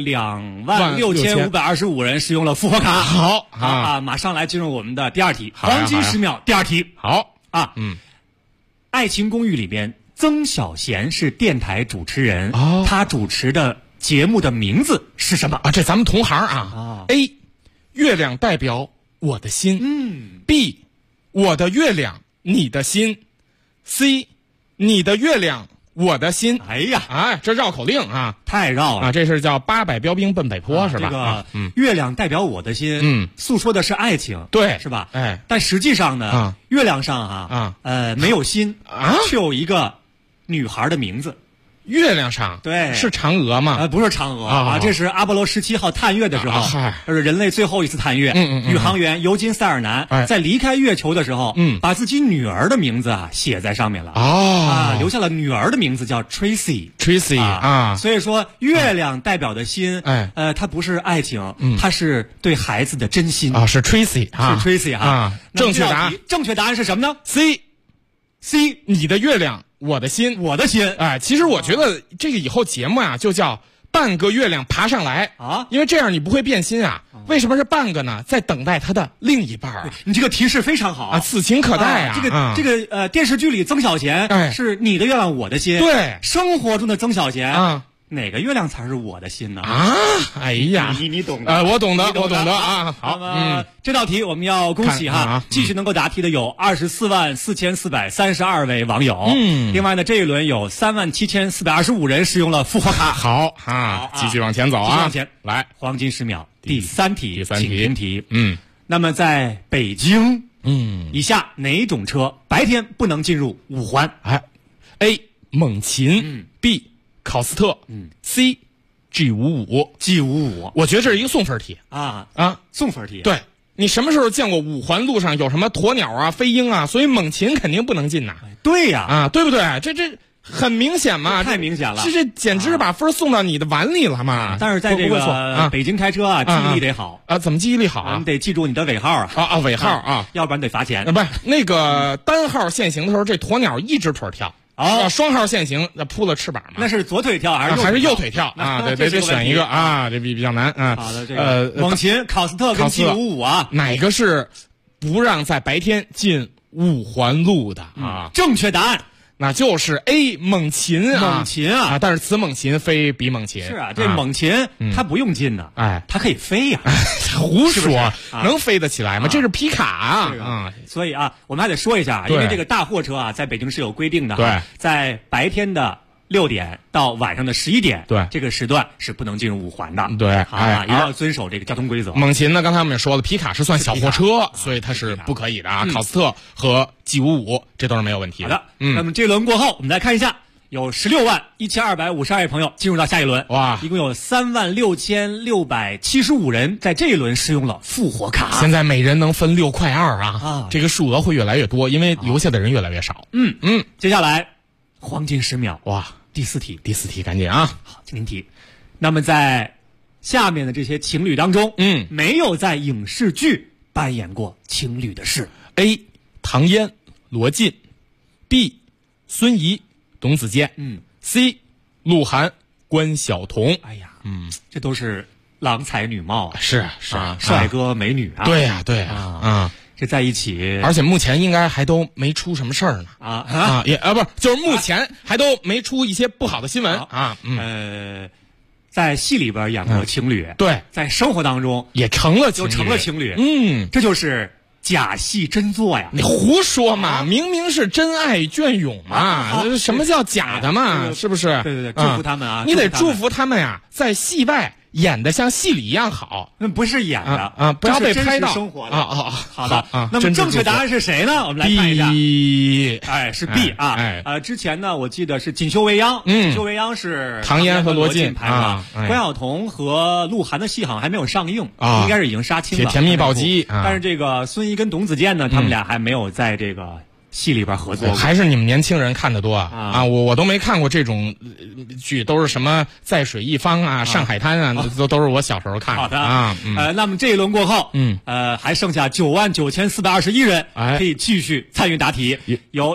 26525人使用了复活卡。 好马上来进入我们的第二题，黄金10秒。第二题好爱情公寓里边，曾小贤是电台主持人，他主持的节目的名字是什么这咱们同行A， 月亮代表我的心B， 我的月亮你的心 C， 你的月亮我的心。 哎呀， 这绕口令太绕了这是叫800标兵奔北坡是吧？ 这个月亮代表我的心诉说的是爱情， 对， 是吧？但实际上呢月亮上没有心却有一个女孩的名字。 月亮上对是嫦娥吗？ 不是嫦娥这是阿波罗17号探月的时候，这是人类最后一次探月。宇航员尤金·塞尔南在离开月球的时候，把自己女儿的名字写在上面了留下了女儿的名字叫 Tracy 所以说月亮代表的心它不是爱情它是对孩子的真心是 Tracy 正确答案是什么呢？ C， 你的月亮我的心。其实我觉得这个以后节目就叫半个月亮爬上来因为这样你不会变心为什么是半个呢？在等待他的另一半你这个提示非常好此情可待这个电视剧里曾小贤是你的月亮我的心， 对， 生活中的曾小贤哪个月亮才是我的心呢？ 哎呀， 你懂的我懂得好， 这道题我们要恭喜继续能够答题的有244432位网友另外呢这一轮有37425人使用了复活卡。 好继续往前走往前来， 黄金10秒第三题请听题那么在北京以下哪种车白天不能进入5环 A 猛禽B考斯特C G55 我觉得这是一个送分题送分题。 对，你什么时候见过5环路上有什么鸵鸟飞鹰所以猛禽肯定不能进对呀对不对？这很明显嘛， 太明显了， 这简直是把分送到你的碗里了嘛。 但是在这个北京开车记忆力得好怎么记忆力好你得记住你的尾号尾号要不然得罚钱不是那个单号限行的时候这鸵鸟一只腿跳双号限行那扑了翅膀嘛， 那是左腿跳还是右腿跳得选一个这比较难好的，这个猛禽考斯特跟 G55 哪个是不让在白天进5环路的正确答案那就是 A 猛禽但是此猛禽非彼猛禽是这猛禽它不用进呢它可以飞胡说能飞得起来吗？这是皮卡所以我们还得说一下因为这个大货车在北京是有规定的对， 在白天的6点到晚上的11点， 对， 这个时段是不能进入5环的， 对， 一定要遵守这个交通规则。 猛禽呢，刚才我们也说了，皮卡是算小货车，所以它是不可以的考斯特和 G55这都是没有问题的。好的，那么这轮过后，我们来看一下，有161252位朋友进入到下一轮， 哇， 一共有36675人在这一轮使用了复活卡。 现在每人能分6.2块啊，这个数额会越来越多，因为留下的人越来越少。 接下来黄金10秒， 哇！ 第四题， 赶紧啊！ 好，请听题。那么在下面的这些情侣当中，没有在影视剧扮演过情侣的是 A 唐嫣、罗晋 B 孙怡、董子健 C. 鹿晗、关晓彤。 哎呀，这都是郎才女貌， 是啊，帅哥美女啊。 对呀，对呀， 这在一起， 而且目前应该还都没出什么事儿呢。也不是，就是目前还都没出一些不好的新闻啊。 在戏里边演过情侣， 对， 在生活当中也成了情侣。这就是假戏真做呀！ 你胡说嘛！明明是真爱隽永嘛！什么叫假的嘛？是不是？ 对，祝福他们啊！ 你得祝福他们呀，在戏外演的像戏里一样好。 那不是演的不要被拍到。 生活的好的那么正确答案是谁呢？我们来看一下。 B， 是 B 啊！之前呢，我记得是锦绣未央，锦绣未央是唐嫣和罗晋拍的，关晓彤和鹿晗的戏好像还没有上映应该是已经杀青了， 甜蜜暴击。 但是这个孙怡跟董子健呢，他们俩还没有在这个戏里边合作。 还是你们年轻人看得多啊！我都没看过这种剧，都是什么在水一方啊、上海滩啊，都是我小时候看的。 好的那么这一轮过后，还剩下99421人可以继续参与答题，有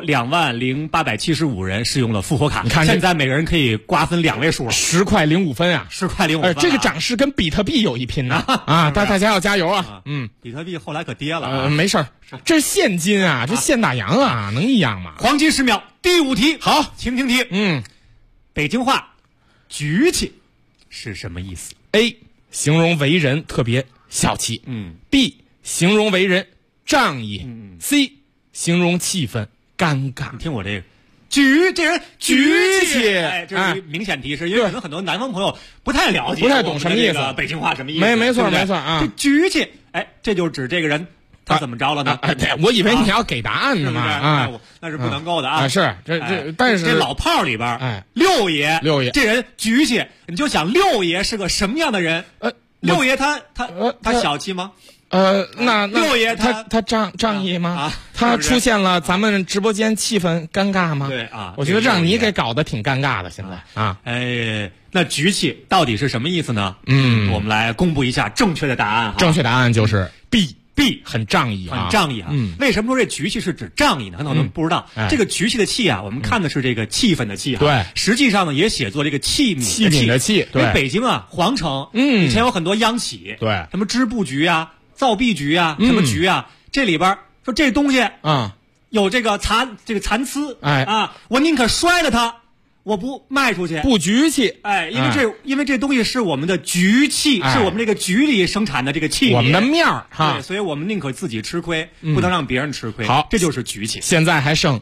20875人使用了复活卡。 你看， 现在每个人可以瓜分2位数 ，10块05分啊 ，10块05分。 这个涨势跟比特币有一拼呢大家要加油啊！ 比特币后来可跌了没事儿，这是现金啊，这现大洋啊，能一样吗？ 黄金10秒，第5题， 好， 请听题。北京话“举起”是什么意思 ？A. 形容为人特别小气。B. 形容为人仗义。C. 形容气氛尴尬。 你听我这个。这人举起，这是明显提示，因为可能很多南方朋友不太了解， 不太懂什么意思， 北京话什么意思？ 没错啊。 这举起，这就指这个人他怎么着了呢？ 我以为你要给答案呢嘛那是不能够的啊。 是但是这老炮里边，六爷这人举起，你就想六爷是个什么样的人？六爷他小气吗？ 那六爷他仗义吗？他出现了，咱们直播间气氛尴尬吗？ 对我觉得让你给搞得挺尴尬的，现在那举起到底是什么意思呢？我们来公布一下正确的答案。 正确答案就是 B， 很仗义很仗义啊。为什么说这举起是指仗义呢？很多人不知道，这个举起的气啊，我们看的是这个气氛的气对， 实际上呢也写作这个器皿的器。 对， 北京啊，皇城以前有很多央企， 对， 什么织布局啊、造币局啊、什么局啊，这里边说这东西有这个残次，我宁可摔了它，我不卖出去， 不局气， 因为这东西是我们的局气，是我们这个局里生产的这个器皿， 我们的面儿对，所以我们宁可自己吃亏，不能让别人吃亏。 好， 这就是局气。 现在还剩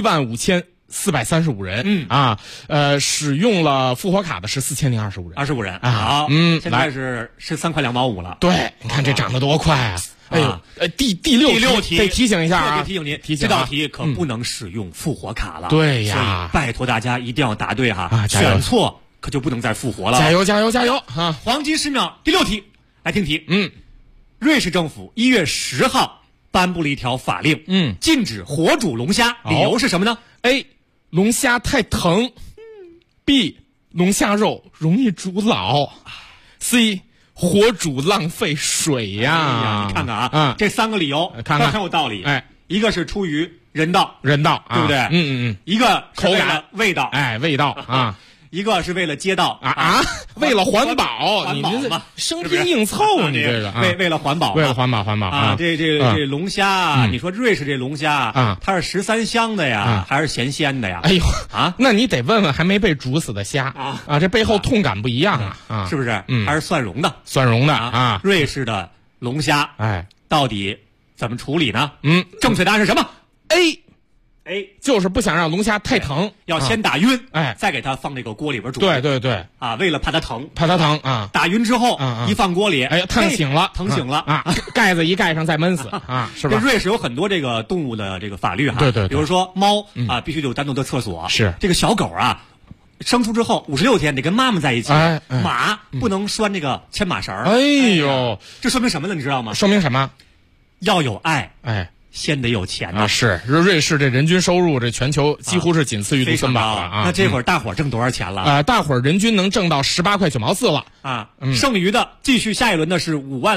75435人，使用了复活卡的是4025人， 好，现在是13块2毛5了。 对，你看这涨得多快啊！哎呦，第六题得提醒一下啊， 特别提醒您，这道题可不能使用复活卡了。 对呀， 拜托大家一定要答对哈，选错可就不能再复活了。 加油啊！ 黄金10秒，第6题，来听题。瑞士政府1月10号颁布了一条法令，禁止活煮龙虾，理由是什么呢 ？A. 龙虾太疼。B. 龙虾肉容易煮老。C. 活煮浪费水呀！ 你看看这3个理由看看很有道理。一个是出于人道， 对不对？一个口感味道， 味道啊。 一个是为了街道为了环保，你这生拼硬凑，你这个为了环保，啊！这龙虾，你说瑞士这龙虾它是13香的呀，还是咸鲜的呀？ 哎呦那你得问问还没被煮死的虾这背后痛感不一样啊， 是不是？还是蒜蓉的啊？ 瑞士的龙虾，到底怎么处理呢？正确答案是什么 ？A 就是不想让龙虾太疼， 要先打晕，再给它放这个锅里边煮。 对为了怕它疼啊！ 打晕之后，一放锅里， 烫醒了啊！ 盖子一盖上再闷死是吧？ 这瑞士有很多这个动物的这个法律对， 比如说猫必须得有单独的厕所， 是这个小狗生出之后56天得跟妈妈在一起，马不能拴这个牵马绳。 哎呦， 这说明什么呢？你知道吗？ 说明什么？ 要有爱， 先得有钱呐。 是，瑞士这人均收入这全球几乎是仅次于卢森堡了啊。 那这会儿大伙儿挣多少钱了？ 大伙儿人均能挣到18块9毛4了啊。剩余的继续下一轮的是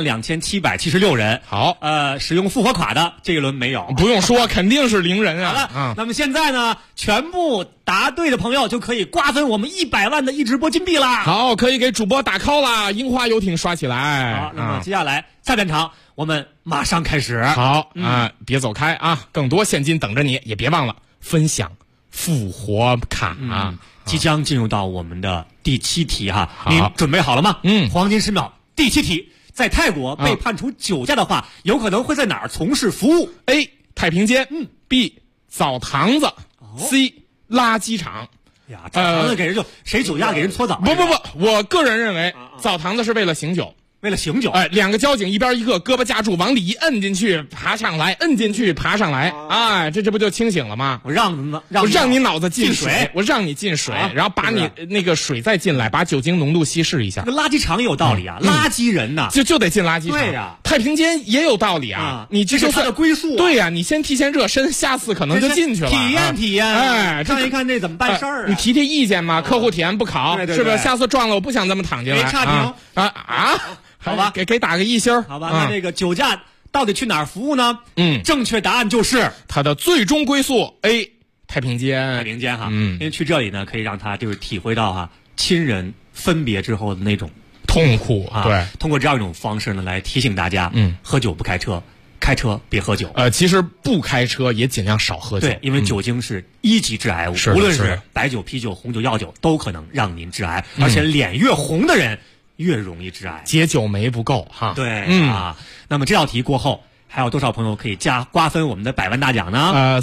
52776人。 好， 使用复活卡的这一轮没有， 不用说，肯定是0人啊。 好了，那么现在呢，全部答对的朋友就可以瓜分我们100万的一直播金币啦。 好，可以给主播打 call 啦，樱花游艇刷起来。 好，那么接下来下半场我们马上开始。 好别走开啊，更多现金等着你，也别忘了分享复活卡啊。 即将进入到我们的第7题哈，您准备好了吗？黄金10秒，第7题，在泰国被判处酒驾的话，有可能会在哪儿从事服务 ？A. 太平间，B. 澡堂子，C. 垃圾场。 呀，澡堂子给人就谁酒驾给人搓澡？ 不，我个人认为澡堂子是为了醒酒。 为了醒酒 ，2个交警一边一个，胳膊架住，往里一摁进去，爬上来，摁进去，爬上来，这不就清醒了吗？ 我让你脑子进水，我让你进水，然后把你那个水再进来，把酒精浓度稀释一下。 这个垃圾场有道理啊，垃圾人呐， 就得进垃圾场。 对呀， 太平间也有道理啊，你这是它的归宿。 对呀，你先提前热身，下次可能就进去了。 体验，看一看这怎么办事儿。 你提意见嘛，客户体验不考，是不是？下次撞了，我不想这么躺进来。 没差评好吧，给打个1星。 好吧，那这个酒驾到底去哪儿服务呢？正确答案就是它的最终归宿 A 太平间。 太平间哈，因为去这里呢，可以让他就是体会到亲人分别之后的那种痛苦啊。对， 通过这样一种方式呢，来提醒大家，喝酒不开车，开车别喝酒。 其实不开车也尽量少喝酒。 对，因为酒精是1级致癌物，无论是白酒、啤酒、红酒、药酒，都可能让您致癌，而且脸越红的人越容易致癌， 解酒酶不够哈。 对那么这道题过后，还有多少朋友可以瓜分我们的100万大奖呢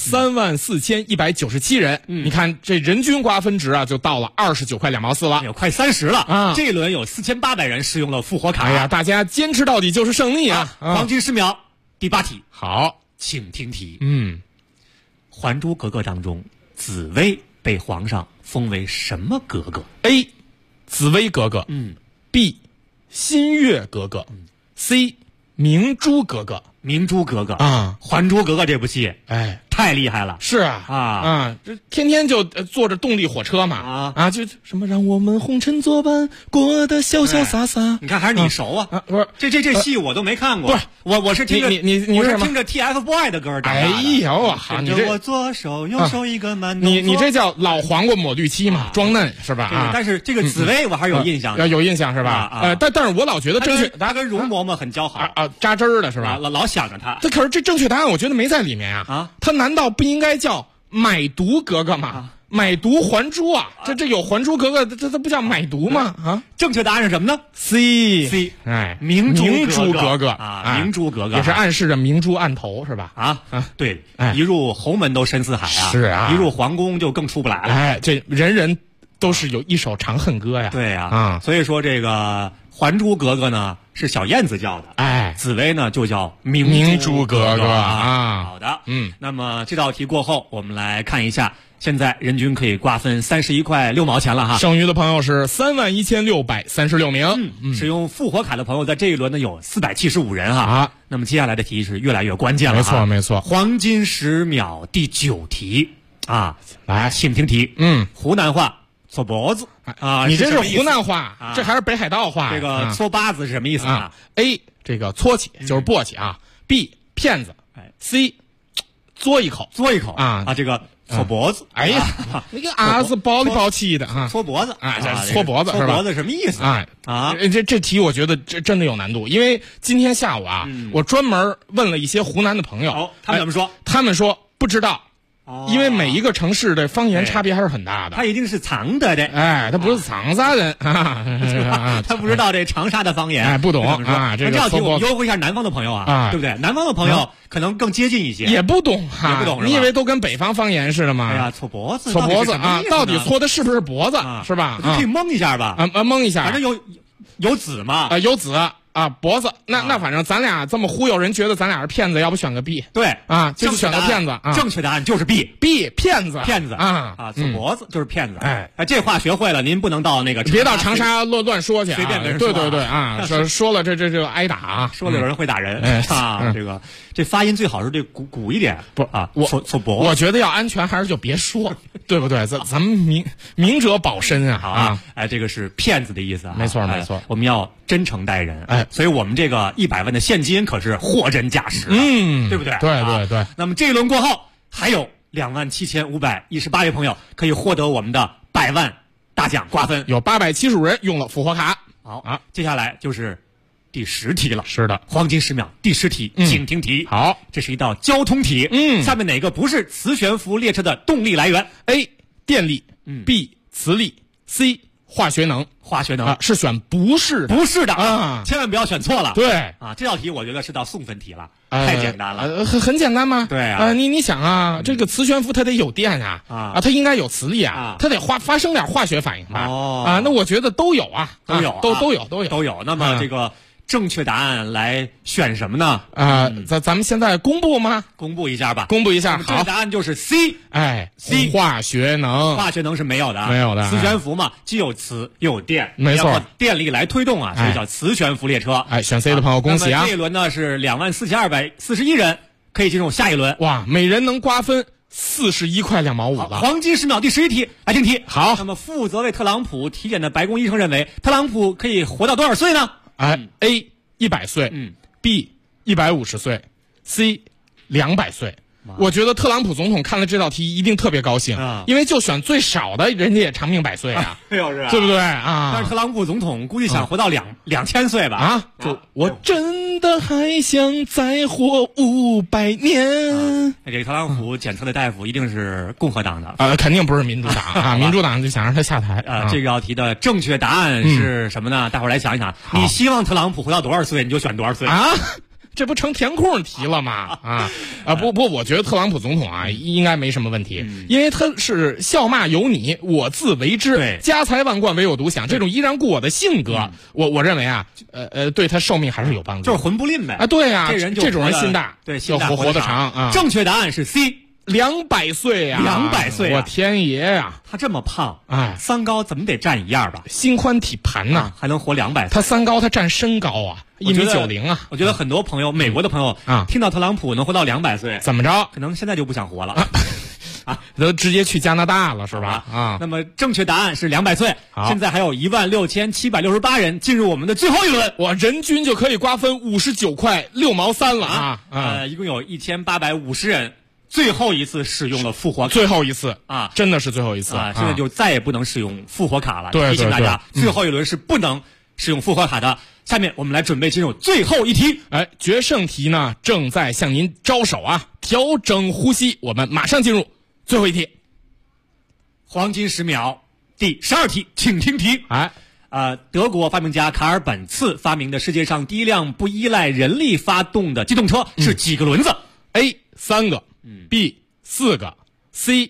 ？34197人。你看这人均瓜分值就到了29块2毛4了， 有快30了啊！这一轮有4800人使用了复活卡。 哎呀，大家坚持到底就是胜利啊！ 黄金10秒，第8题， 好， 请听题。还珠格格当中，紫薇被皇上封为什么格格 ？A. 紫薇格格。B. 新月格格。C. 明珠格格。 明珠格格还珠格格这部戏，太厉害了。 是这天天就坐着动力火车嘛就什么让我们红尘作伴，过得潇潇洒洒。 你看还是你熟啊？ 不是这戏我都没看过。不是我是听着我是听着 TFBOY 的歌长大的。 哎呦， 你这我左手右手一个慢动作。 你这叫老黄瓜抹绿漆嘛，装嫩是吧？ 但是这个紫薇我还是有印象的， 有印象是吧？但是我老觉得正确， 他跟容嬷嬷很交好扎针儿的是吧？ 老想着他。 可是这正确答案我觉得没在里面他难道不应该叫买椟格格吗？买椟还珠这有还珠格格，这不叫买椟吗？ 正确答案是什么呢 ？C， 明珠格格明珠格格也是暗示着明珠暗头是吧？ 对，一入侯门都深似海是一入皇宫就更出不来了。 这人人都是有一首长恨歌呀。 对呀，所以说这个还珠格格呢是小燕子叫的，紫薇呢就叫明珠格格好的，那么这道题过后，我们来看一下，现在人均可以瓜分31块6毛钱了哈。 剩余的朋友是31636名。 使用复活卡的朋友在这一轮呢有475人哈。那么接下来的题是越来越关键了没错。 黄金10秒，第9题来， 请听题。湖南话搓脖子你这是湖南话这还是北海道话？ 这个搓八子是什么意思 ？A. 这个搓起就是簸箕B. 骗子C. 嘬一口这个搓脖子。 哎呀，那个是包里包气的搓脖子搓脖子是吧？ 搓脖子什么意思这题我觉得这真的有难度，因为今天下午我专门问了一些湖南的朋友， 他们怎么说？ 他们说不知道。因为每一个城市的方言差别还是很大的， 他一定是藏的他不是长沙人他不知道这长沙的方言， 不懂这道题我们优惠一下南方的朋友对不对？南方的朋友可能更接近一些， 也不懂你以为都跟北方方言似的吗？ 哎呀，搓脖子到底搓的是不是脖子是吧？ 可以蒙一下吧蒙一下， 反正有籽嘛有籽啊，脖子，那反正咱俩这么忽悠人，觉得咱俩是骗子，要不选个 B？ 对啊，就选个骗子啊。 正确答案就是 B， 骗子啊，左脖子就是骗子。哎，这话学会了，您不能到那个别到长沙乱说去， 随便跟人说。 对啊，说了这挨打啊， 说了有人会打人啊。这发音最好是这鼓一点， 不啊，左脖。 我觉得要安全还是就别说，对不对？咱们明哲保身啊。 好啊，哎，这个是骗子的意思啊。 没错， 我们要真诚待人。哎，所以我们这个100万的现金可是货真价实，对不对？ 对。 那么这一轮过后，还有27518位朋友可以获得我们的100万大奖瓜分， 有875人用了复活卡。 好啊，接下来就是第10题了。 是的， 黄金10秒，第10题，请听题。 好， 这是一道交通题。下面哪个不是磁悬浮列车的动力来源 ？A. 电力，B. 磁力 ，C. 化学能啊，是选不是的啊，千万不要选错了。 对啊，这道题我觉得是道送分题了，太简单了。 很简单吗？ 对啊， 你想啊，这个磁悬浮它得有电啊，它应该有磁力啊，它得发生点化学反应吧？啊，那我觉得都有啊，都有。那么这个正确答案来选什么呢？ 咱们现在公布吗？ 公布一下吧。 公布一下。 正确答案就是 C。 C 化学能。 化学能是没有的，磁悬浮嘛，既有磁又有电， 没错， 电力来推动啊，所以叫磁悬浮列车。 选 C 的朋友恭喜啊！ 这一轮呢是24241人可以进入下一轮。 哇，每人能瓜分41块2毛5了。 黄金10秒，第11题来听题。 好， 那么负责为特朗普体检的白宫医生认为，特朗普可以活到多少岁呢 ？A 100岁，B 150岁，C 200岁。我觉得特朗普总统看了这道题一定特别高兴，因为就选最少的，人家也长命百岁啊， 对不对啊？ 但是特朗普总统估计想活到2000岁吧？ 我真的还想再活500年。 这个特朗普检测的大夫一定是共和党的肯定不是民主党啊！民主党就想让他下台这道题的正确答案是什么呢？大伙儿来想一想，你希望特朗普活到多少岁，你就选多少岁啊？这不成填空题了吗？不，我觉得特朗普总统啊应该没什么问题，因为他是笑骂有你，我自为之，家财万贯唯我独享，这种依然故我的性格，我认为啊，对他寿命还是有帮助， 就是混不吝呗对啊， 这种人心大， 对， 要活得长啊。 正确答案是 C。 200岁啊 ！200岁， 我天爷呀！ 他这么胖，三高怎么得占一样吧？ 心宽体盘呐， 还能活200岁。 他三高，他占身高啊，1.90米啊！ 我觉得很多朋友，美国的朋友听到特朗普能活到200岁， 怎么着？ 可能现在就不想活了都直接去加拿大了是吧？ 那么正确答案是200岁。现在还有16768人进入我们的最后一轮， 我人均就可以瓜分59块6毛3了一共有1850人。最后一次使用了复活卡， 最后一次真的是最后一次现在就再也不能使用复活卡了。 提醒大家，最后一轮是不能使用复活卡的。下面我们来准备进入最后一题， 决胜题呢正在向您招手啊！调整呼吸，我们马上进入最后一题。 黄金10秒，第12题，请听题。德国发明家卡尔本茨发明的世界上第一辆不依赖人力发动的机动车是几个轮子 ？A 3个。B 4个 ，C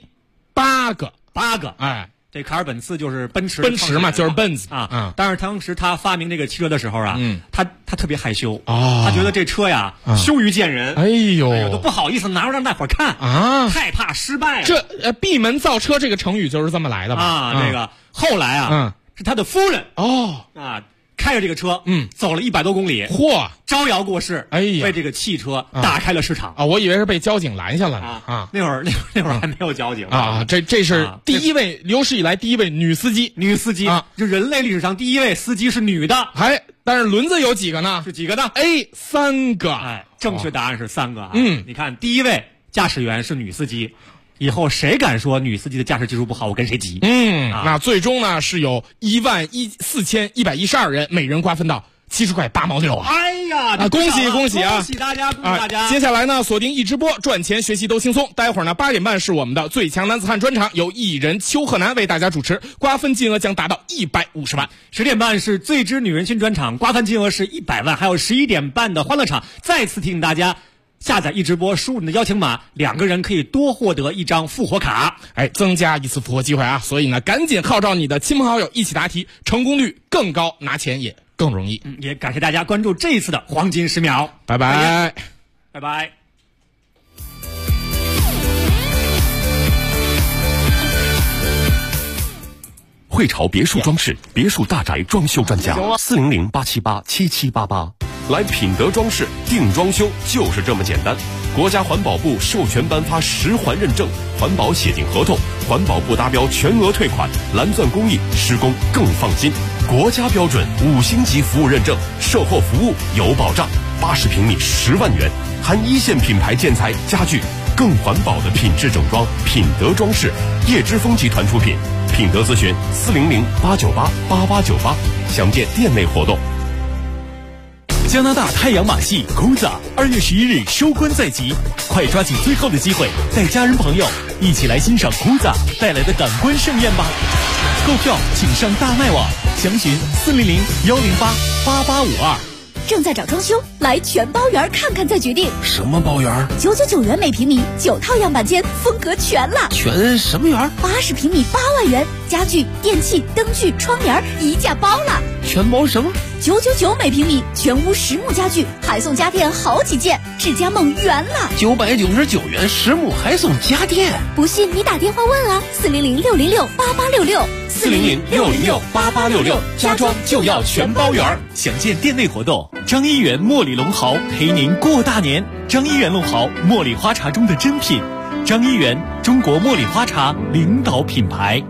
8个 ，8个。这卡尔本茨就是奔驰嘛，就是奔子但是当时他发明这个汽车的时候他特别害羞他觉得这车呀羞于见人， 哎呦， 都不好意思拿出让大伙看害怕失败。 这闭门造车这个成语就是这么来的吧？ 这个后来是他的夫人开着这个车，走了100多公里，招摇过市，为这个汽车打开了市场我以为是被交警拦下了呢那会儿还没有交警这是第一位有史以来第一位女司机就人类历史上第一位司机是女的， 但是轮子有几个呢？ 是几个呢 ？A 3个， 正确答案是3个你看第一位驾驶员是女司机。以后谁敢说女司机的驾驶技术不好，我跟谁急。 那最终呢是有14112人，每人瓜分到70块8毛6。 哎呀， 恭喜恭喜大家，恭喜大家！ 接下来呢，锁定一直播，赚钱学习都轻松。待会儿呢8点半是我们的最强男子汉专场，由艺人邱鹤南为大家主持，瓜分金额将达到150万。 10点半是最知女人心专场，瓜分金额是100万。还有11点半的欢乐场，再次提醒大家。下载一直播，输入你的邀请码，2个人可以多获得1张复活卡， 增加一次复活机会啊！所以呢，赶紧号召你的亲朋好友一起答题，成功率更高，拿钱也更更容易。 也感谢大家关注这一次的黄金10秒， 拜拜， 拜拜。 汇潮别墅装饰，别墅大宅装修专家，400-878-7788，来品德装饰定装修就是这么简单。国家环保部授权颁发10环认证，环保写进合同，环保部达标全额退款，蓝钻工艺，施工更放心。国家标准5星级服务认证，售后服务有保障。80平米10万元，含1线品牌建材家具，更环保的品质整装。品德装饰，叶之峰集团出品。品德咨询400-898-8898，详见店内活动。 加拿大太阳马戏 Kuza 2月11日收官在即，快抓紧最后的机会，带家人朋友一起来欣赏 Kuza 带来的感官盛宴吧！购票请上大麦网，详询400-108-8852。 正在找装修，来全包园看看再决定。 什么包园 ？999元每平米，9套样板间，风格全了。 全什么园 ？80平米8万元，家具、电器、灯具、窗帘一价包了。 全包什么 ？999每平米，全屋实木家具，还送家电好几件，智家梦圆了。 999元实木还送家电， 不信你打电话问啊，400-606-8866。 400-606-8866，家装就要全包圆。详见店内活动。张一元茉莉龙毫陪您过大年。张一元龙毫，茉莉花茶中的珍品。张一元，中国茉莉花茶领导品牌。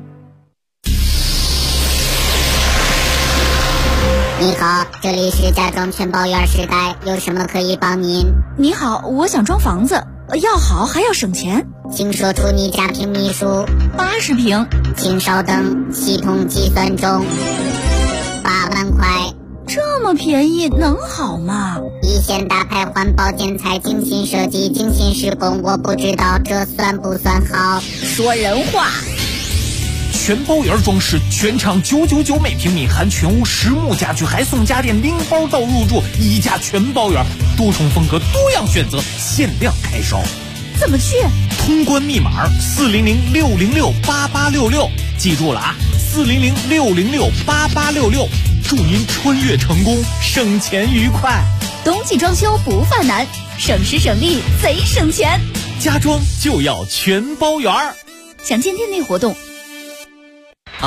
你好，这里是家装全包圆时代，有什么可以帮您？ 你好，我想装房子，要好还要省钱， 请说出你家平米数。 80平。 请稍等，系统计算中。8万块。 这么便宜能好吗？ 一线大牌环保建材，精心设计，精心施工，我不知道这算不算好。 说人话。 全包圆装饰，全场999每平米，含全屋实木家具，还送家电，拎包到入住，一价全包圆，多重风格，多样选择，限量开烧。 怎么去？ 通关密码400-606-8866，记住了啊，400-606-8866，祝您穿越成功，省钱愉快。 冬季装修不犯难，省时省力贼省钱， 家装就要全包圆。 详见店内活动。 五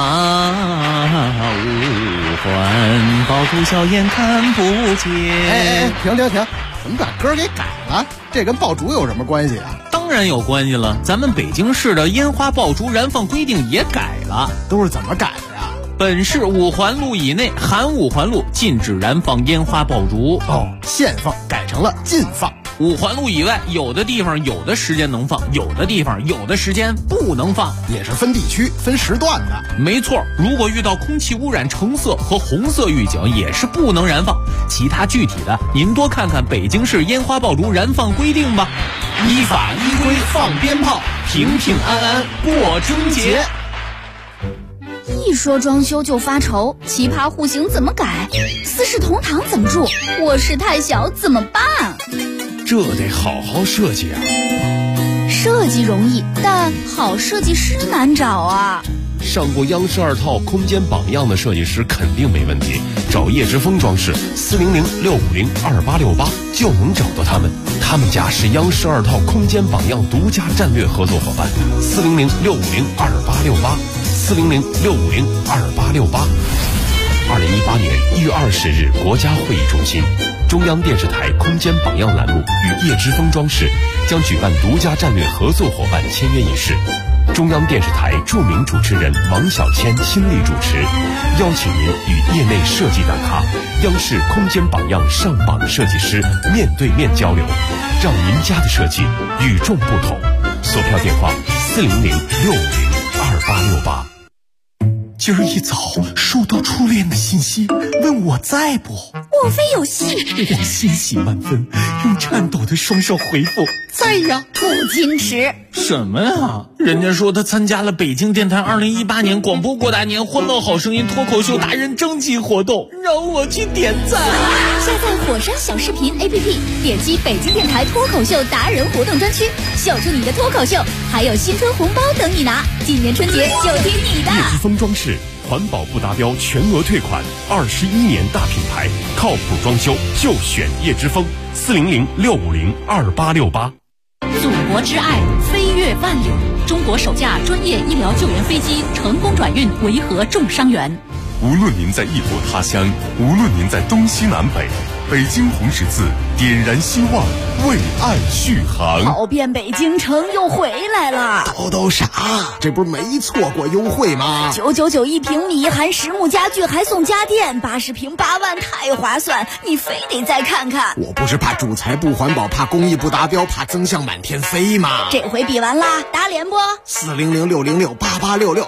环爆竹硝烟看不见。 停！怎么把歌给改了？这跟爆竹有什么关系啊？ 当然有关系了，咱们北京市的烟花爆竹燃放规定也改了。 都是怎么改的呀？ 本市5环路以内含5环路禁止燃放烟花爆竹。 限放改成了禁放。 5环路以外，有的地方有的时间能放，有的地方有的时间不能放， 也是分地区分时段的。 没错，如果遇到空气污染橙色和红色预警，也是不能燃放。其他具体的，您多看看北京市烟花爆竹燃放规定吧。 依法依规放鞭炮，平平安安过春节。 一说装修就发愁，奇葩户型怎么改？4世同堂怎么住？卧室太小怎么办？ 这得好好设计啊！ 设计容易，但好设计师难找啊。 上过央视2套空间榜样的设计师肯定没问题，找叶之峰装饰400-650-2868就能找到他们。他们家是央视2套空间榜样独家战略合作伙伴，400-650-2868，400-650-2868。2018年1月20日，国家会议中心，中央电视台空间榜样栏目与叶之峰装饰将举办独家战略合作伙伴签约仪式。中央电视台著名主持人王小谦亲力主持，邀请您与业内设计大咖、央视空间榜样上榜设计师面对面交流，让您家的设计与众不同。索票电话400-650-2868。 今儿一早收到初恋的信息，问我在不？ 莫非有戏？ 我欣喜万分，用颤抖的双手回复在呀。 不矜持什么呀？人家说他参加了北京电台2018年广播过大年欢乐好声音脱口秀达人征集活动，让我去点赞。 下载火山小视频 APP， 点击北京电台脱口秀达人活动专区，秀出你的脱口秀，还有新春红包等你拿。今年春节就听你的。 丰装饰，环保不达标全额退款，21年大品牌，靠谱装修就选叶之峰，400-650-2868。 祖国之爱，飞越万里。中国首架专业医疗救援飞机成功转运维和重伤员。 无论您在异国他乡，无论您在东西南北，北京红十字点燃希望，为爱续航。 跑遍北京城又回来了。 都啥？这不是没错过优惠吗 ？999一平米，含实木家具还送家电，80平8万，太划算！你非得再看看。 我不是怕主材不环保，怕工艺不达标，怕增项满天飞吗？ 这回比完啦，打脸不？ 400-606-8866，